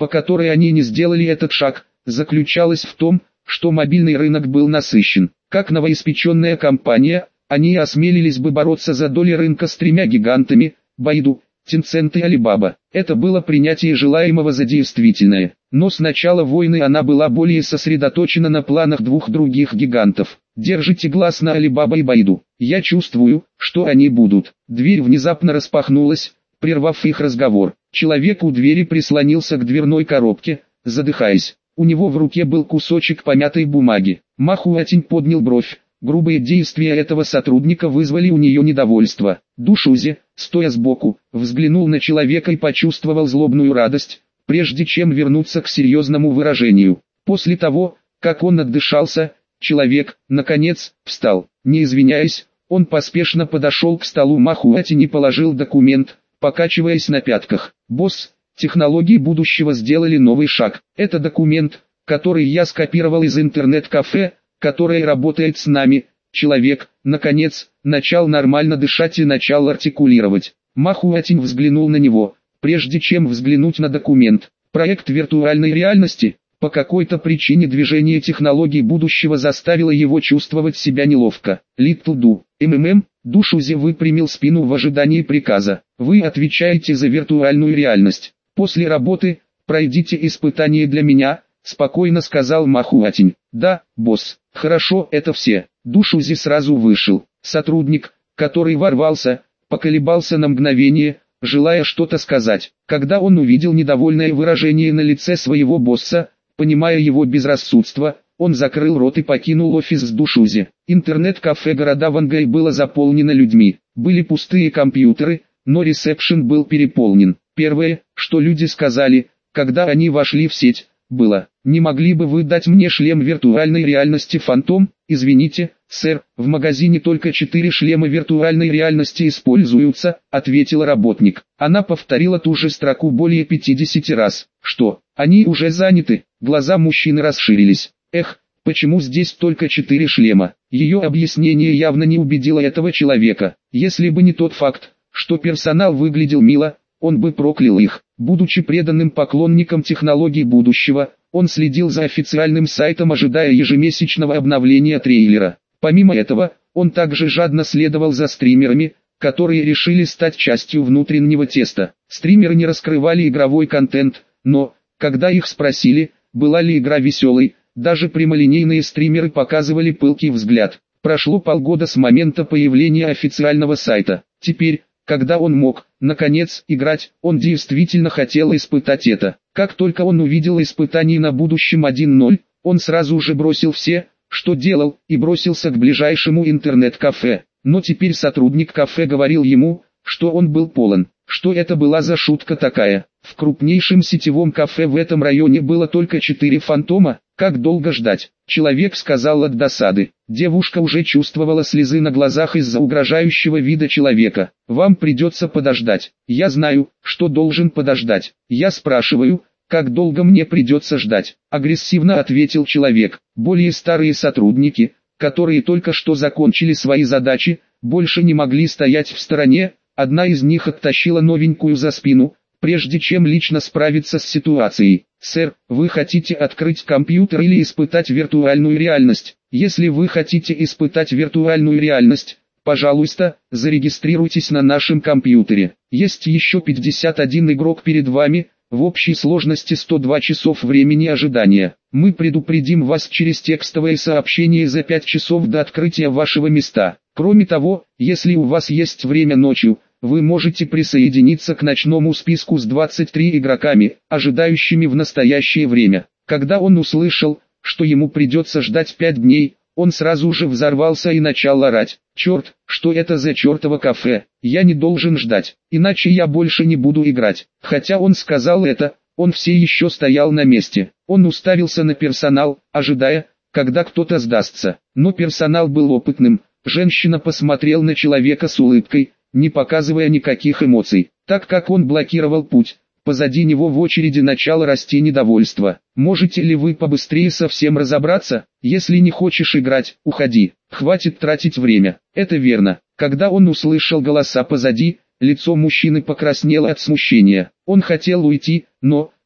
по которой они не сделали этот шаг, заключалась в том, что мобильный рынок был насыщен. Как новоиспеченная компания, они осмелились бы бороться за доли рынка с тремя гигантами – Байду, Tencent и Alibaba. Это было принятие желаемого за действительное. Но с начала войны она была более сосредоточена на планах двух других гигантов. Держите глаз на Alibaba и Байду. Я чувствую, что они будут. Дверь внезапно распахнулась, прервав их разговор. Человек у двери прислонился к дверной коробке, задыхаясь. У него в руке был кусочек помятой бумаги. Ма Хуатинь поднял бровь. Грубые действия этого сотрудника вызвали у нее недовольство. Ду Шузи, стоя сбоку, взглянул на человека и почувствовал злобную радость, прежде чем вернуться к серьезному выражению. После того, как он отдышался, человек, наконец, встал. Не извиняясь, он поспешно подошел к столу Ма Хуатинь и положил документ, покачиваясь на пятках. «Босс, технологии будущего сделали новый шаг. Это документ, который я скопировал из интернет-кафе, которое работает с нами». Человек, наконец, начал нормально дышать и начал артикулировать. Ма Хуатинь взглянул на него, прежде чем взглянуть на документ. Проект виртуальной реальности. По какой-то причине движение технологий будущего заставило его чувствовать себя неловко. Little Do, МММ, Ду Шузи выпрямил спину в ожидании приказа. Вы отвечаете за виртуальную реальность. После работы, пройдите испытание для меня, спокойно сказал Ма Хуатинь. Да, босс. Хорошо, это все. Ду Шузи сразу вышел. Сотрудник, который ворвался, поколебался на мгновение, желая что-то сказать. Когда он увидел недовольное выражение на лице своего босса, понимая его безрассудство, он закрыл рот и покинул офис с Ду Шузи. Интернет-кафе города Вангай было заполнено людьми. Были пустые компьютеры, но ресепшн был переполнен. Первое, что люди сказали, когда они вошли в сеть, было: «Не могли бы вы дать мне шлем виртуальной реальности Phantom?» «Извините, сэр, в магазине только четыре шлема виртуальной реальности используются», — ответил работник. Она повторила ту же строку более пятидесяти раз. «Что, они уже заняты?» Глаза мужчины расширились. «Эх, почему здесь только четыре шлема?» Ее объяснение явно не убедило этого человека. Если бы не тот факт, что персонал выглядел мило, он бы проклял их. Будучи преданным поклонником технологий будущего, он следил за официальным сайтом, ожидая ежемесячного обновления трейлера. Помимо этого, он также жадно следовал за стримерами, которые решили стать частью внутреннего теста. Стримеры не раскрывали игровой контент, но, когда их спросили, была ли игра веселой, даже прямолинейные стримеры показывали пылкий взгляд. Прошло полгода с момента появления официального сайта. Теперь, когда он мог, наконец, играть, он действительно хотел испытать это. Как только он увидел испытание на будущем один ноль, он сразу же бросил все, что делал, и бросился к ближайшему интернет-кафе. Но теперь сотрудник кафе говорил ему, что он был полон. Что это была за шутка такая? В крупнейшем сетевом кафе в этом районе было только четыре фантома. Как долго ждать? Человек сказал от досады. Девушка уже чувствовала слезы на глазах из-за угрожающего вида человека. Вам придется подождать. Я знаю, что должен подождать. Я спрашиваю, как долго мне придется ждать? Агрессивно ответил человек. Более старые сотрудники, которые только что закончили свои задачи, больше не могли стоять в стороне. Одна из них оттащила новенькую за спину, прежде чем лично справиться с ситуацией. «Сэр, вы хотите открыть компьютер или испытать виртуальную реальность? Если вы хотите испытать виртуальную реальность, пожалуйста, зарегистрируйтесь на нашем компьютере. Есть еще пятьдесят один игрок перед вами, в общей сложности сто два часов времени ожидания. Мы предупредим вас через текстовое сообщение за пять часов до открытия вашего места. Кроме того, если у вас есть время ночью, вы можете присоединиться к ночному списку с двадцатью тремя игроками, ожидающими в настоящее время». Когда он услышал, что ему придется ждать пять дней, он сразу же взорвался и начал орать: «Черт, что это за чертово кафе? Я не должен ждать, иначе я больше не буду играть». Хотя он сказал это, он все еще стоял на месте. Он уставился на персонал, ожидая, когда кто-то сдастся. Но персонал был опытным. Женщина посмотрел на человека с улыбкой, не показывая никаких эмоций. Так как он блокировал путь, позади него в очереди начало расти недовольство. «Можете ли вы побыстрее со всем разобраться? Если не хочешь играть, уходи. Хватит тратить время». Это верно. Когда он услышал голоса позади, лицо мужчины покраснело от смущения. Он хотел уйти, но,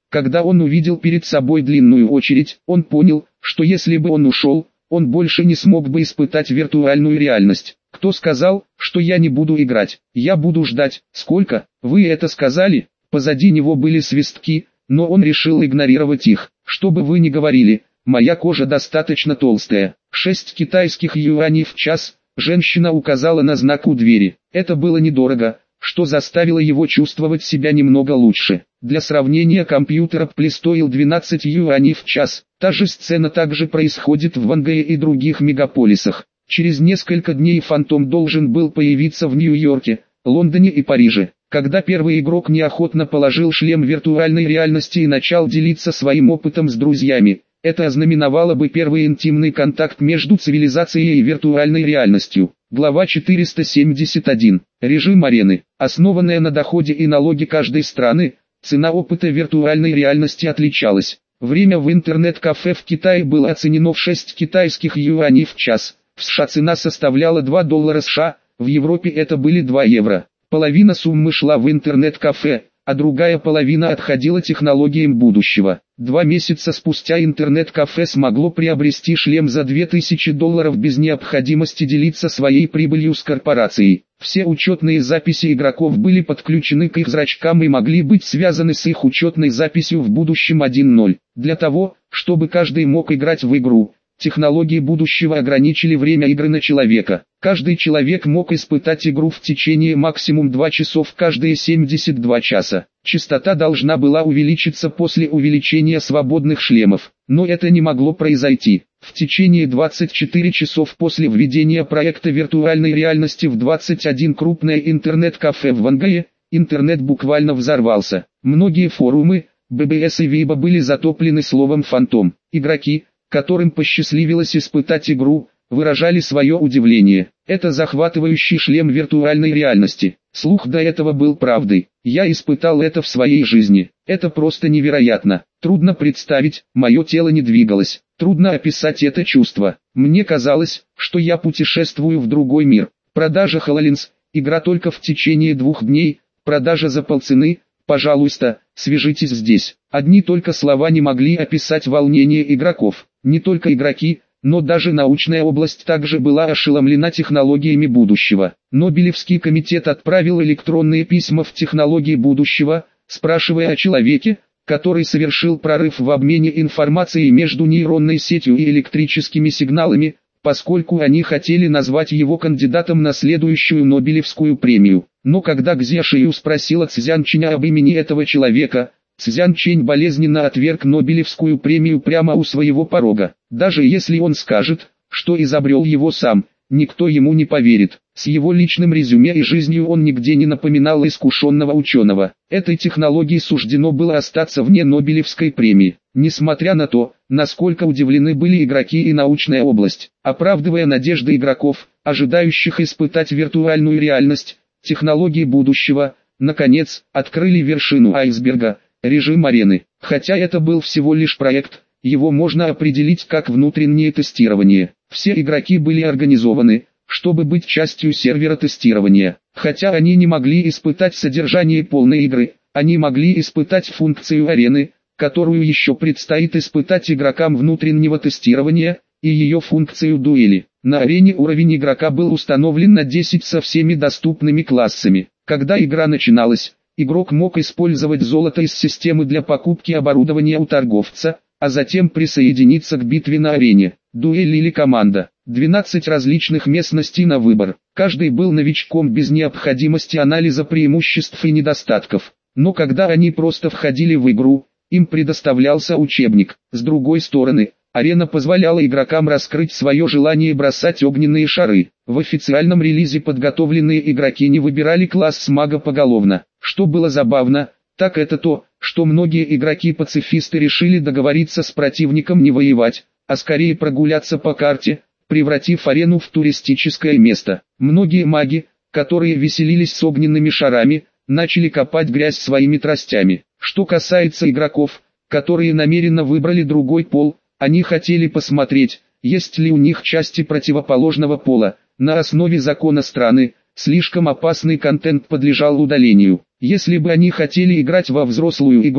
Когда он увидел перед собой длинную очередь, он понял, что если бы он ушел, он больше не смог бы испытать виртуальную реальность. Кто сказал, что я не буду играть? Я буду ждать. Сколько? Вы это сказали? Позади него были свистки, но он решил игнорировать их. Что бы вы ни говорили, моя кожа достаточно толстая. Шесть китайских юаней в час. Женщина указала на знак у двери. Это было недорого, что заставило его чувствовать себя немного лучше. Для сравнения, компьютер Apple стоил двенадцать юаней в час. Та же сцена также происходит в Вангае и других мегаполисах. Через несколько дней Фантом должен был появиться в Нью-Йорке, Лондоне и Париже. Когда первый игрок неохотно положил шлем виртуальной реальности и начал делиться своим опытом с друзьями, это ознаменовало бы первый интимный контакт между цивилизацией и виртуальной реальностью. Глава четыреста семьдесят один. Режим арены. Основанная на доходе и налоге каждой страны, цена опыта виртуальной реальности отличалась. Время в интернет-кафе в Китае было оценено в шесть китайских юаней в час. В США цена составляла два доллара США, в Европе это были два евро. Половина суммы шла в интернет-кафе, а другая половина отходила технологиям будущего. Два месяца спустя интернет-кафе смогло приобрести шлем за две тысячи долларов без необходимости делиться своей прибылью с корпорацией. Все учетные записи игроков были подключены к их зрачкам и могли быть связаны с их учетной записью в будущем один ноль. Для того, чтобы каждый мог играть в игру, технологии будущего ограничили время игры на человека. Каждый человек мог испытать игру в течение максимум двух часов каждые семьдесят два часа. Частота должна была увеличиться после увеличения свободных шлемов, но это не могло произойти. В течение двадцати четырёх часов после введения проекта виртуальной реальности в двадцать один крупное интернет-кафе в Вангае, интернет буквально взорвался. Многие форумы, би би эс и Weibo были затоплены словом «фантом». Игроки, которым посчастливилось испытать игру, выражали свое удивление. Это захватывающий шлем виртуальной реальности. Слух до этого был правдой. Я испытал это в своей жизни. Это просто невероятно. Трудно представить, мое тело не двигалось. Трудно описать это чувство. Мне казалось, что я путешествую в другой мир. Продажа HoloLens, игра только в течение двух дней, продажа за полцены. Пожалуйста, свяжитесь здесь. Одни только слова не могли описать волнение игроков. Не только игроки, но даже научная область также была ошеломлена технологиями будущего. Нобелевский комитет отправил электронные письма в технологии будущего, спрашивая о человеке, который совершил прорыв в обмене информацией между нейронной сетью и электрическими сигналами, поскольку они хотели назвать его кандидатом на следующую Нобелевскую премию. Но когда Цзя Шию спросила Цзян Ченя об имени этого человека, Цзян Чень болезненно отверг Нобелевскую премию прямо у своего порога. Даже если он скажет, что изобрел его сам, никто ему не поверит. С его личным резюме и жизнью он нигде не напоминал искушенного ученого. Этой технологии суждено было остаться вне Нобелевской премии. Несмотря на то, насколько удивлены были игроки и научная область, оправдывая надежды игроков, ожидающих испытать виртуальную реальность, технологии будущего, наконец, открыли вершину айсберга – режим арены. Хотя это был всего лишь проект, его можно определить как внутреннее тестирование. Все игроки были организованы, чтобы быть частью сервера тестирования. Хотя они не могли испытать содержание полной игры, они могли испытать функцию арены, которую еще предстоит испытать игрокам внутреннего тестирования, и ее функцию дуэли. На арене уровень игрока был установлен на десять со всеми доступными классами. Когда игра начиналась, игрок мог использовать золото из системы для покупки оборудования у торговца, а затем присоединиться к битве на арене. Дуэль или команда. двенадцать различных местностей на выбор. Каждый был новичком без необходимости анализа преимуществ и недостатков. Но когда они просто входили в игру, им предоставлялся учебник. С другой стороны, арена позволяла игрокам раскрыть свое желание бросать огненные шары. В официальном релизе подготовленные игроки не выбирали класс мага поголовно. Что было забавно, так это то, что многие игроки-пацифисты решили договориться с противником не воевать, а скорее прогуляться по карте, превратив арену в туристическое место. Многие маги, которые веселились с огненными шарами, начали копать грязь своими тростями. Что касается игроков, которые намеренно выбрали другой пол, они хотели посмотреть, есть ли у них части противоположного пола. На основе закона страны, слишком опасный контент подлежал удалению. Если бы они хотели играть во взрослую игру,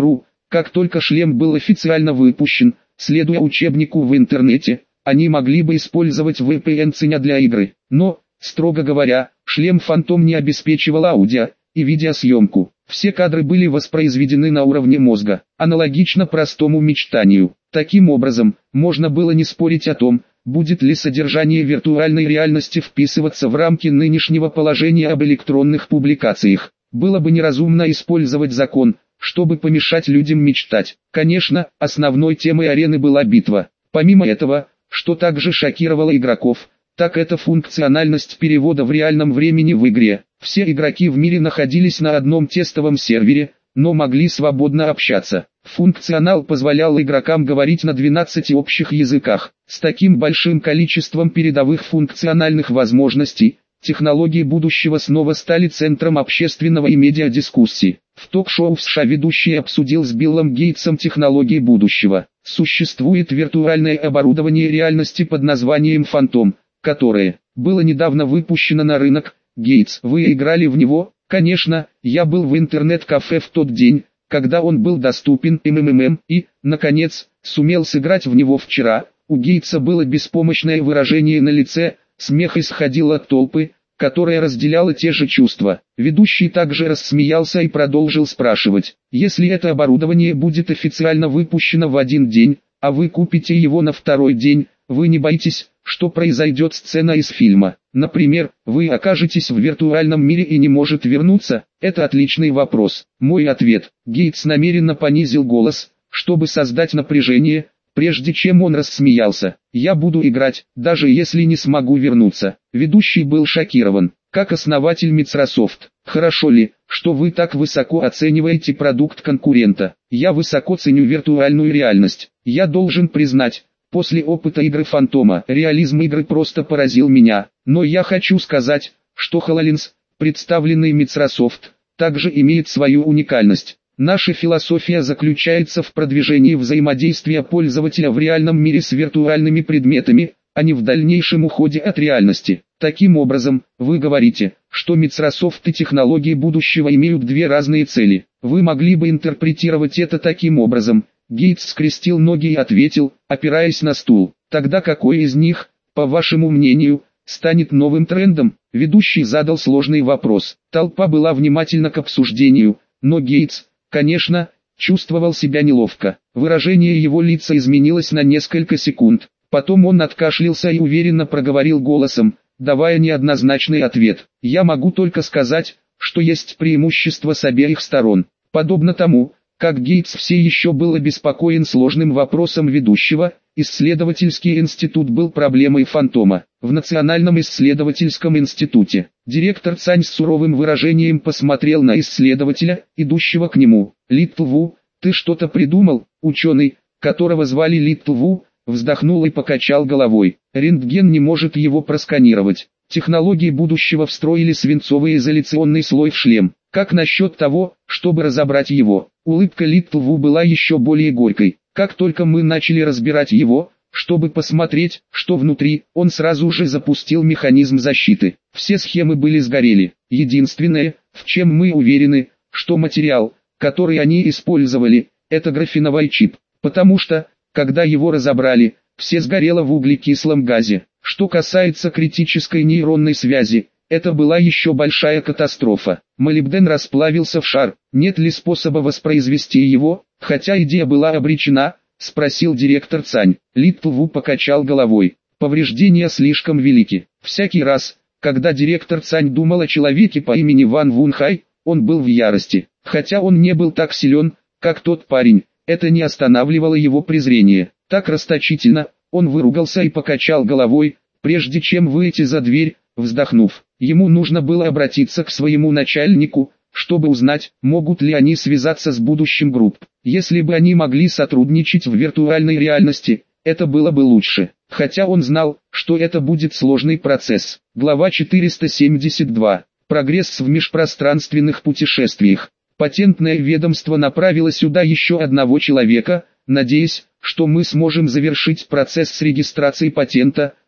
Как только шлем был официально выпущен, следуя учебнику в интернете, они могли бы использовать ви пи эн-ценя для игры. Но, строго говоря, шлем Phantom не обеспечивал аудио и видеосъемку. Все кадры были воспроизведены на уровне мозга, аналогично простому мечтанию. Таким образом, можно было не спорить о том, будет ли содержание виртуальной реальности вписываться в рамки нынешнего положения об электронных публикациях. Было бы неразумно использовать закон, чтобы помешать людям мечтать. Конечно, основной темой арены была битва. Помимо этого, что также шокировало игроков, так это функциональность перевода в реальном времени в игре. Все игроки в мире находились на одном тестовом сервере, но могли свободно общаться. Функционал позволял игрокам говорить на двенадцати общих языках. С таким большим количеством передовых функциональных возможностей, технологии будущего снова стали центром общественного и медиадискуссий. В ток-шоу в США ведущий обсудил с Биллом Гейтсом технологии будущего. Существует виртуальное оборудование реальности под названием Phantom, которое было недавно выпущено на рынок. Гейтс, вы играли в него? Конечно, я был в интернет-кафе в тот день, когда он был доступен МММ и, наконец, сумел сыграть в него вчера. У Гейтса было беспомощное выражение на лице, смех исходил от толпы, которая разделяла те же чувства. Ведущий также рассмеялся и продолжил спрашивать: если это оборудование будет официально выпущено в один день, а вы купите его на второй день, вы не боитесь, что произойдет сцена из фильма? Например, вы окажетесь в виртуальном мире и не можете вернуться? Это отличный вопрос. Мой ответ. Гейтс намеренно понизил голос, чтобы создать напряжение, прежде чем он рассмеялся. Я буду играть, даже если не смогу вернуться. Ведущий был шокирован. Как основатель Microsoft, хорошо ли, что вы так высоко оцениваете продукт конкурента? Я высоко ценю виртуальную реальность. Я должен признать, после опыта игры Фантома, реализм игры просто поразил меня. Но я хочу сказать, что HoloLens, представленный Microsoft, также имеет свою уникальность. Наша философия заключается в продвижении взаимодействия пользователя в реальном мире с виртуальными предметами, а не в дальнейшем уходе от реальности. Таким образом, вы говорите, что Microsoft и технологии будущего имеют две разные цели. Вы могли бы интерпретировать это таким образом. Гейтс скрестил ноги и ответил, опираясь на стул. Тогда какой из них, по вашему мнению, станет новым трендом? Ведущий задал сложный вопрос. Толпа была внимательна к обсуждению, но Гейтс, конечно, чувствовал себя неловко. Выражение его лица изменилось на несколько секунд. Потом он откашлялся и уверенно проговорил голосом, давая неоднозначный ответ. Я могу только сказать, что есть преимущество с обеих сторон. Подобно тому, как Гейтс все еще был обеспокоен сложным вопросом ведущего, исследовательский институт был проблемой Фантома. В Национальном исследовательском институте директор Цань с суровым выражением посмотрел на исследователя, идущего к нему. «Литл Ву, ты что-то придумал?» Ученый, которого звали Литл Ву, вздохнул и покачал головой. Рентген не может его просканировать. Технологии будущего встроили свинцовый изоляционный слой в шлем. Как насчет того, чтобы разобрать его? Улыбка Литл Ву была еще более горькой. Как только мы начали разбирать его, чтобы посмотреть, что внутри, он сразу же запустил механизм защиты. Все схемы были сгорели. Единственное, в чем мы уверены, что материал, который они использовали, это графеновый чип. Потому что, когда его разобрали, все сгорело в углекислом газе. Что касается критической нейронной связи, это была еще большая катастрофа. Молибден расплавился в шар. Нет ли способа воспроизвести его, хотя идея была обречена? Спросил директор Цань. Литл Ву покачал головой. Повреждения слишком велики. Всякий раз, когда директор Цань думал о человеке по имени Ван Вунхай, он был в ярости. Хотя он не был так силен, как тот парень, это не останавливало его презрение. Так расточительно, он выругался и покачал головой, прежде чем выйти за дверь, вздохнув. Ему нужно было обратиться к своему начальнику, чтобы узнать, могут ли они связаться с будущим групп. Если бы они могли сотрудничать в виртуальной реальности, это было бы лучше. Хотя он знал, что это будет сложный процесс. Глава четыреста семьдесят два. Прогресс в межпространственных путешествиях. Патентное ведомство направило сюда еще одного человека, надеясь, что мы сможем завершить процесс с регистрацией патента,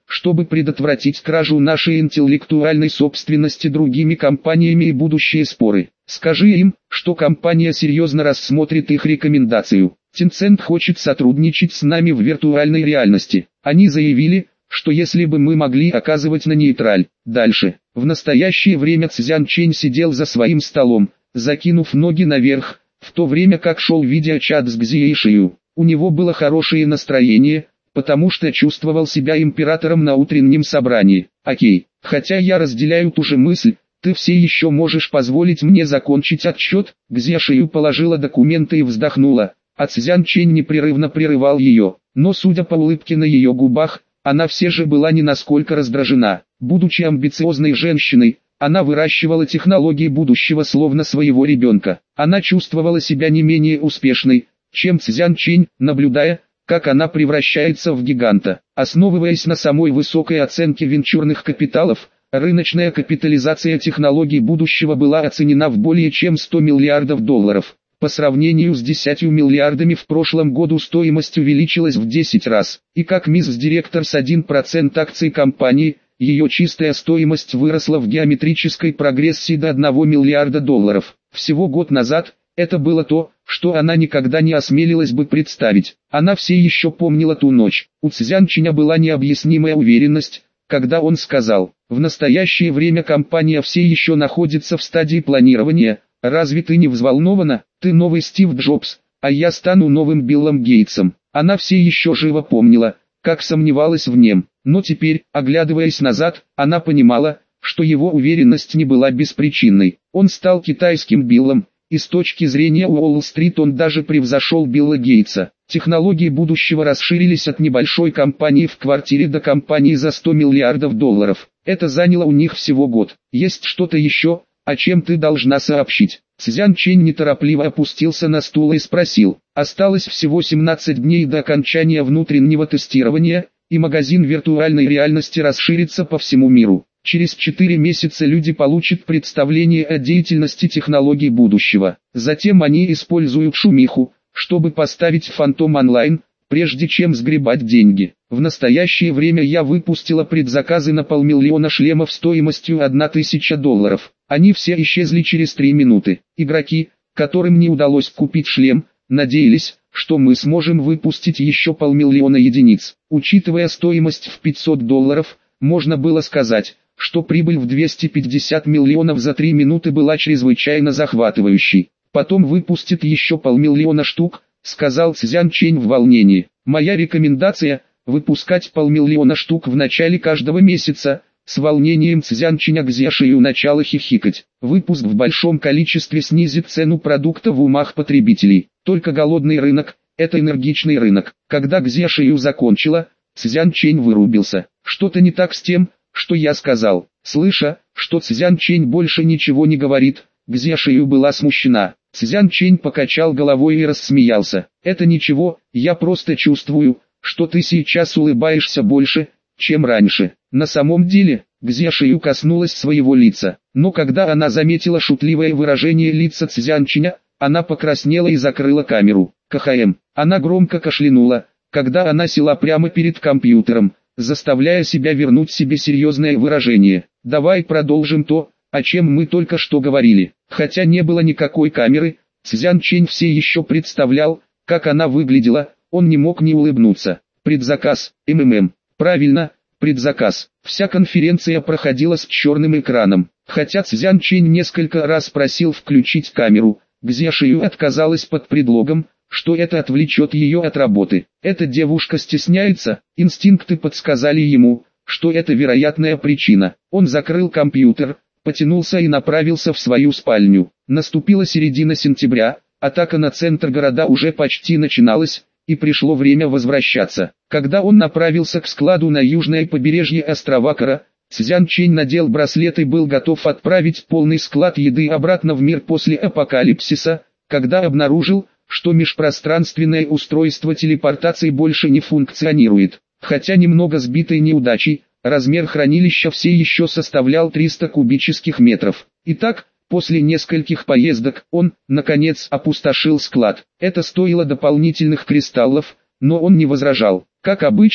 чтобы предотвратить кражу нашей интеллектуальной собственности другими компаниями и будущие споры. Скажи им, что компания серьезно рассмотрит их рекомендацию. Tencent хочет сотрудничать с нами в виртуальной реальности. Они заявили, что если бы мы могли оказывать на нейтраль. Дальше. В настоящее время Цзян Чэнь сидел за своим столом, закинув ноги наверх, в то время как шел видеочат с Гзи Шию. У него было хорошее настроение, потому что чувствовал себя императором на утреннем собрании. Окей, хотя я разделяю ту же мысль, ты все еще можешь позволить мне закончить отчет. Гзи Шию положила документы и вздохнула, а Цзян Чэнь непрерывно прерывал ее, но судя по улыбке на ее губах, она все же была не насколько раздражена. Будучи амбициозной женщиной, она выращивала технологии будущего словно своего ребенка. Она чувствовала себя не менее успешной, чем Цзян Чэнь, наблюдая, как она превращается в гиганта. Основываясь на самой высокой оценке венчурных капиталов, рыночная капитализация технологий будущего была оценена в более чем сто миллиардов долларов. По сравнению с десятью миллиардами в прошлом году стоимость увеличилась в десять раз. И как мисс Директорс один процент акций компании, ее чистая стоимость выросла в геометрической прогрессии до одного миллиарда долларов. Всего год назад, это было то, что она никогда не осмелилась бы представить. Она все еще помнила ту ночь. У Цзян Чэня была необъяснимая уверенность, когда он сказал: «В настоящее время компания все еще находится в стадии планирования. Разве ты не взволнована? Ты новый Стив Джобс, а я стану новым Биллом Гейтсом». Она все еще живо помнила, как сомневалась в нем. Но теперь, оглядываясь назад, она понимала, что его уверенность не была беспричинной. Он стал китайским Биллом, и с точки зрения Уолл-стрит он даже превзошел Билла Гейтса. Технологии будущего расширились от небольшой компании в квартире до компании за сто миллиардов долларов. Это заняло у них всего год. Есть что-то еще, о чем ты должна сообщить? Цзян Чэнь неторопливо опустился на стул и спросил. Осталось всего семнадцать дней до окончания внутреннего тестирования, и магазин виртуальной реальности расширится по всему миру. Через четыре месяца люди получат представление о деятельности технологий будущего. Затем они используют шумиху, чтобы поставить Phantom онлайн, прежде чем сгребать деньги. В настоящее время я выпустила предзаказы на полмиллиона шлемов стоимостью одна тысяча долларов. Они все исчезли через три минуты. Игроки, которым не удалось купить шлем, надеялись, что мы сможем выпустить еще полмиллиона единиц. Учитывая стоимость в пятьсот долларов, можно было сказать, что прибыль в двести пятьдесят миллионов за три минуты была чрезвычайно захватывающей. Потом выпустит еще полмиллиона штук, сказал Цзян Чэнь в волнении. Моя рекомендация – выпускать полмиллиона штук в начале каждого месяца. С волнением Цзян Чэня Гзи Шию начала хихикать. Выпуск в большом количестве снизит цену продукта в умах потребителей. Только голодный рынок – это энергичный рынок. Когда Гзи Шию закончила, Цзян Чэнь вырубился. Что-то не так с тем, что я сказал. Слыша, что Цзян Чэнь больше ничего не говорит, Гзи Шию была смущена. Цзян Чэнь покачал головой и рассмеялся. Это ничего, я просто чувствую, что ты сейчас улыбаешься больше, чем раньше. На самом деле, Гзи Шию коснулась своего лица. Но когда она заметила шутливое выражение лица Цзян Чэня, она покраснела и закрыла камеру. КХМ. Она громко кашлянула, когда она села прямо перед компьютером, заставляя себя вернуть себе серьезное выражение. Давай продолжим то, о чем мы только что говорили. Хотя не было никакой камеры, Цзян Чэнь все еще представлял, как она выглядела, он не мог не улыбнуться. Предзаказ, МММ. Правильно, предзаказ. Вся конференция проходила с черным экраном. Хотя Цзян Чэнь несколько раз просил включить камеру, Гзи Шию отказалась под предлогом, что это отвлечет ее от работы. Эта девушка стесняется, инстинкты подсказали ему, что это вероятная причина. Он закрыл компьютер, потянулся и направился в свою спальню. Наступила середина сентября, атака на центр города уже почти начиналась, и пришло время возвращаться. Когда он направился к складу на южное побережье острова Кара, Цзян Чэнь надел браслет и был готов отправить полный склад еды обратно в мир после апокалипсиса, когда обнаружил, что межпространственное устройство телепортации больше не функционирует. Хотя немного сбитой неудачей, размер хранилища все еще составлял триста кубических метров. Итак, после нескольких поездок, он, наконец, опустошил склад. Это стоило дополнительных кристаллов, но он не возражал. Как обычно,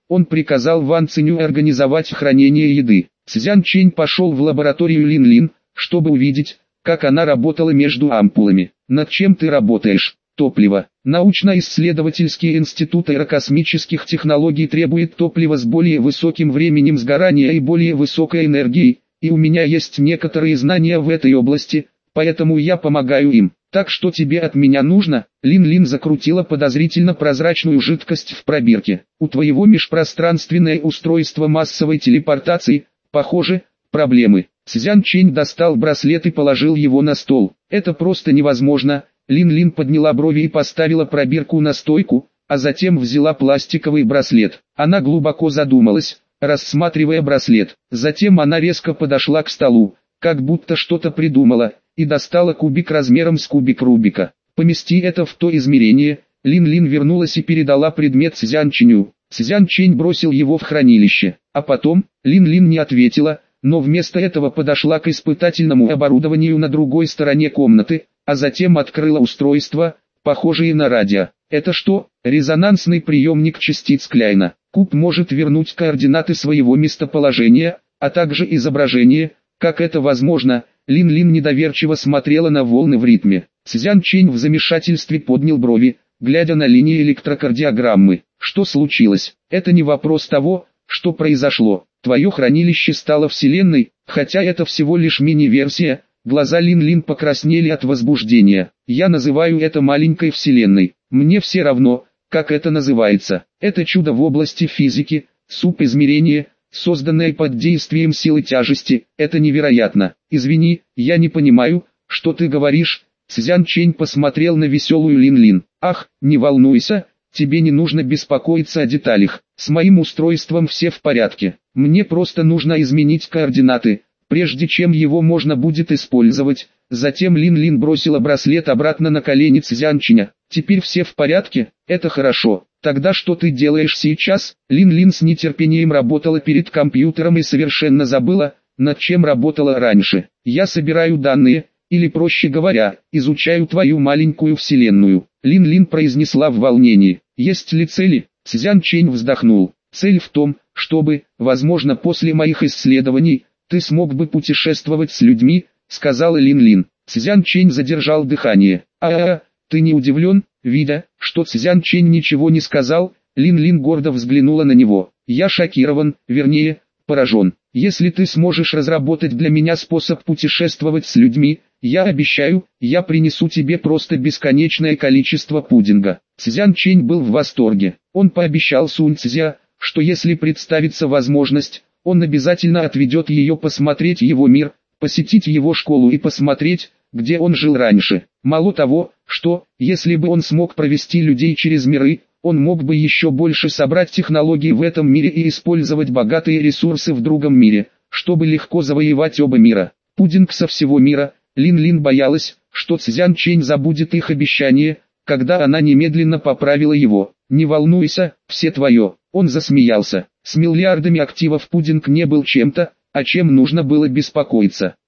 Он приказал Ван Циню организовать хранение еды. Цзян Чэнь пошел в лабораторию Лин Лин, чтобы увидеть, как она работала между ампулами. «Над чем ты работаешь?» «Топливо. Научно-исследовательский институт аэрокосмических технологий требует топлива с более высоким временем сгорания и более высокой энергией, и у меня есть некоторые знания в этой области, поэтому я помогаю им. Так что тебе от меня нужно?» Лин Лин закрутила подозрительно прозрачную жидкость в пробирке. «У твоего межпространственное устройство массовой телепортации, похоже, проблемы». Цзян Чэнь достал браслет и положил его на стол. «Это просто невозможно». Лин Лин подняла брови и поставила пробирку на стойку, а затем взяла пластиковый браслет. Она глубоко задумалась, рассматривая браслет. Затем она резко подошла к столу, как будто что-то придумала, и достала кубик размером с кубик Рубика. «Помести это в то измерение». Лин Лин вернулась и передала предмет Цзян Чэню. Цзян Чэнь бросил его в хранилище. А потом, Лин Лин не ответила, но вместо этого подошла к испытательному оборудованию на другой стороне комнаты, а затем открыла устройство, похожее на радио. Это что? Резонансный приемник частиц Кляйна. Куб может вернуть координаты своего местоположения, а также изображение. Как это возможно? Лин Лин недоверчиво смотрела на волны в ритме. Цзян Чэнь в замешательстве поднял брови, глядя на линии электрокардиограммы. Что случилось? Это не вопрос того, что произошло. Твое хранилище стало вселенной, хотя это всего лишь мини-версия. Глаза Лин Лин покраснели от возбуждения. Я называю это маленькой вселенной. Мне все равно, как это называется. Это чудо в области физики, субизмерение, созданное под действием силы тяжести. Это невероятно. Извини, я не понимаю, что ты говоришь. Цзян Чэнь посмотрел на веселую Лин Лин. Ах, не волнуйся, тебе не нужно беспокоиться о деталях. С моим устройством все в порядке. Мне просто нужно изменить координаты, прежде чем его можно будет использовать. Затем Лин Лин бросила браслет обратно на колени Цзян Чэня. Теперь все в порядке? Это хорошо. Тогда что ты делаешь сейчас? Лин Лин с нетерпением работала перед компьютером и совершенно забыла, над чем работала раньше. Я собираю данные, или проще говоря, изучаю твою маленькую вселенную. Лин Лин произнесла в волнении. Есть ли цели? Цзян Чэнь вздохнул. Цель в том, чтобы, возможно, после моих исследований, ты смог бы путешествовать с людьми, сказала Лин Лин. Цзян Чэнь задержал дыхание. А-а-а, ты не удивлен, видя, что Цзян Чэнь ничего не сказал? Лин Лин гордо взглянула на него. Я шокирован, вернее, поражен. Если ты сможешь разработать для меня способ путешествовать с людьми, я обещаю, я принесу тебе просто бесконечное количество пудинга. Цзян Чэнь был в восторге. Он пообещал Сунь Цзя, что если представится возможность, он обязательно отведет ее посмотреть его мир, посетить его школу и посмотреть, где он жил раньше. Мало того, что, если бы он смог провести людей через миры, он мог бы еще больше собрать технологий в этом мире и использовать богатые ресурсы в другом мире, чтобы легко завоевать оба мира. Пудинг со всего мира. Лин Лин боялась, что Цзян Чэнь забудет их обещание, когда она немедленно поправила его. «Не волнуйся, все твое». Он засмеялся. С миллиардами активов пудинг не был чем-то, о чем нужно было беспокоиться.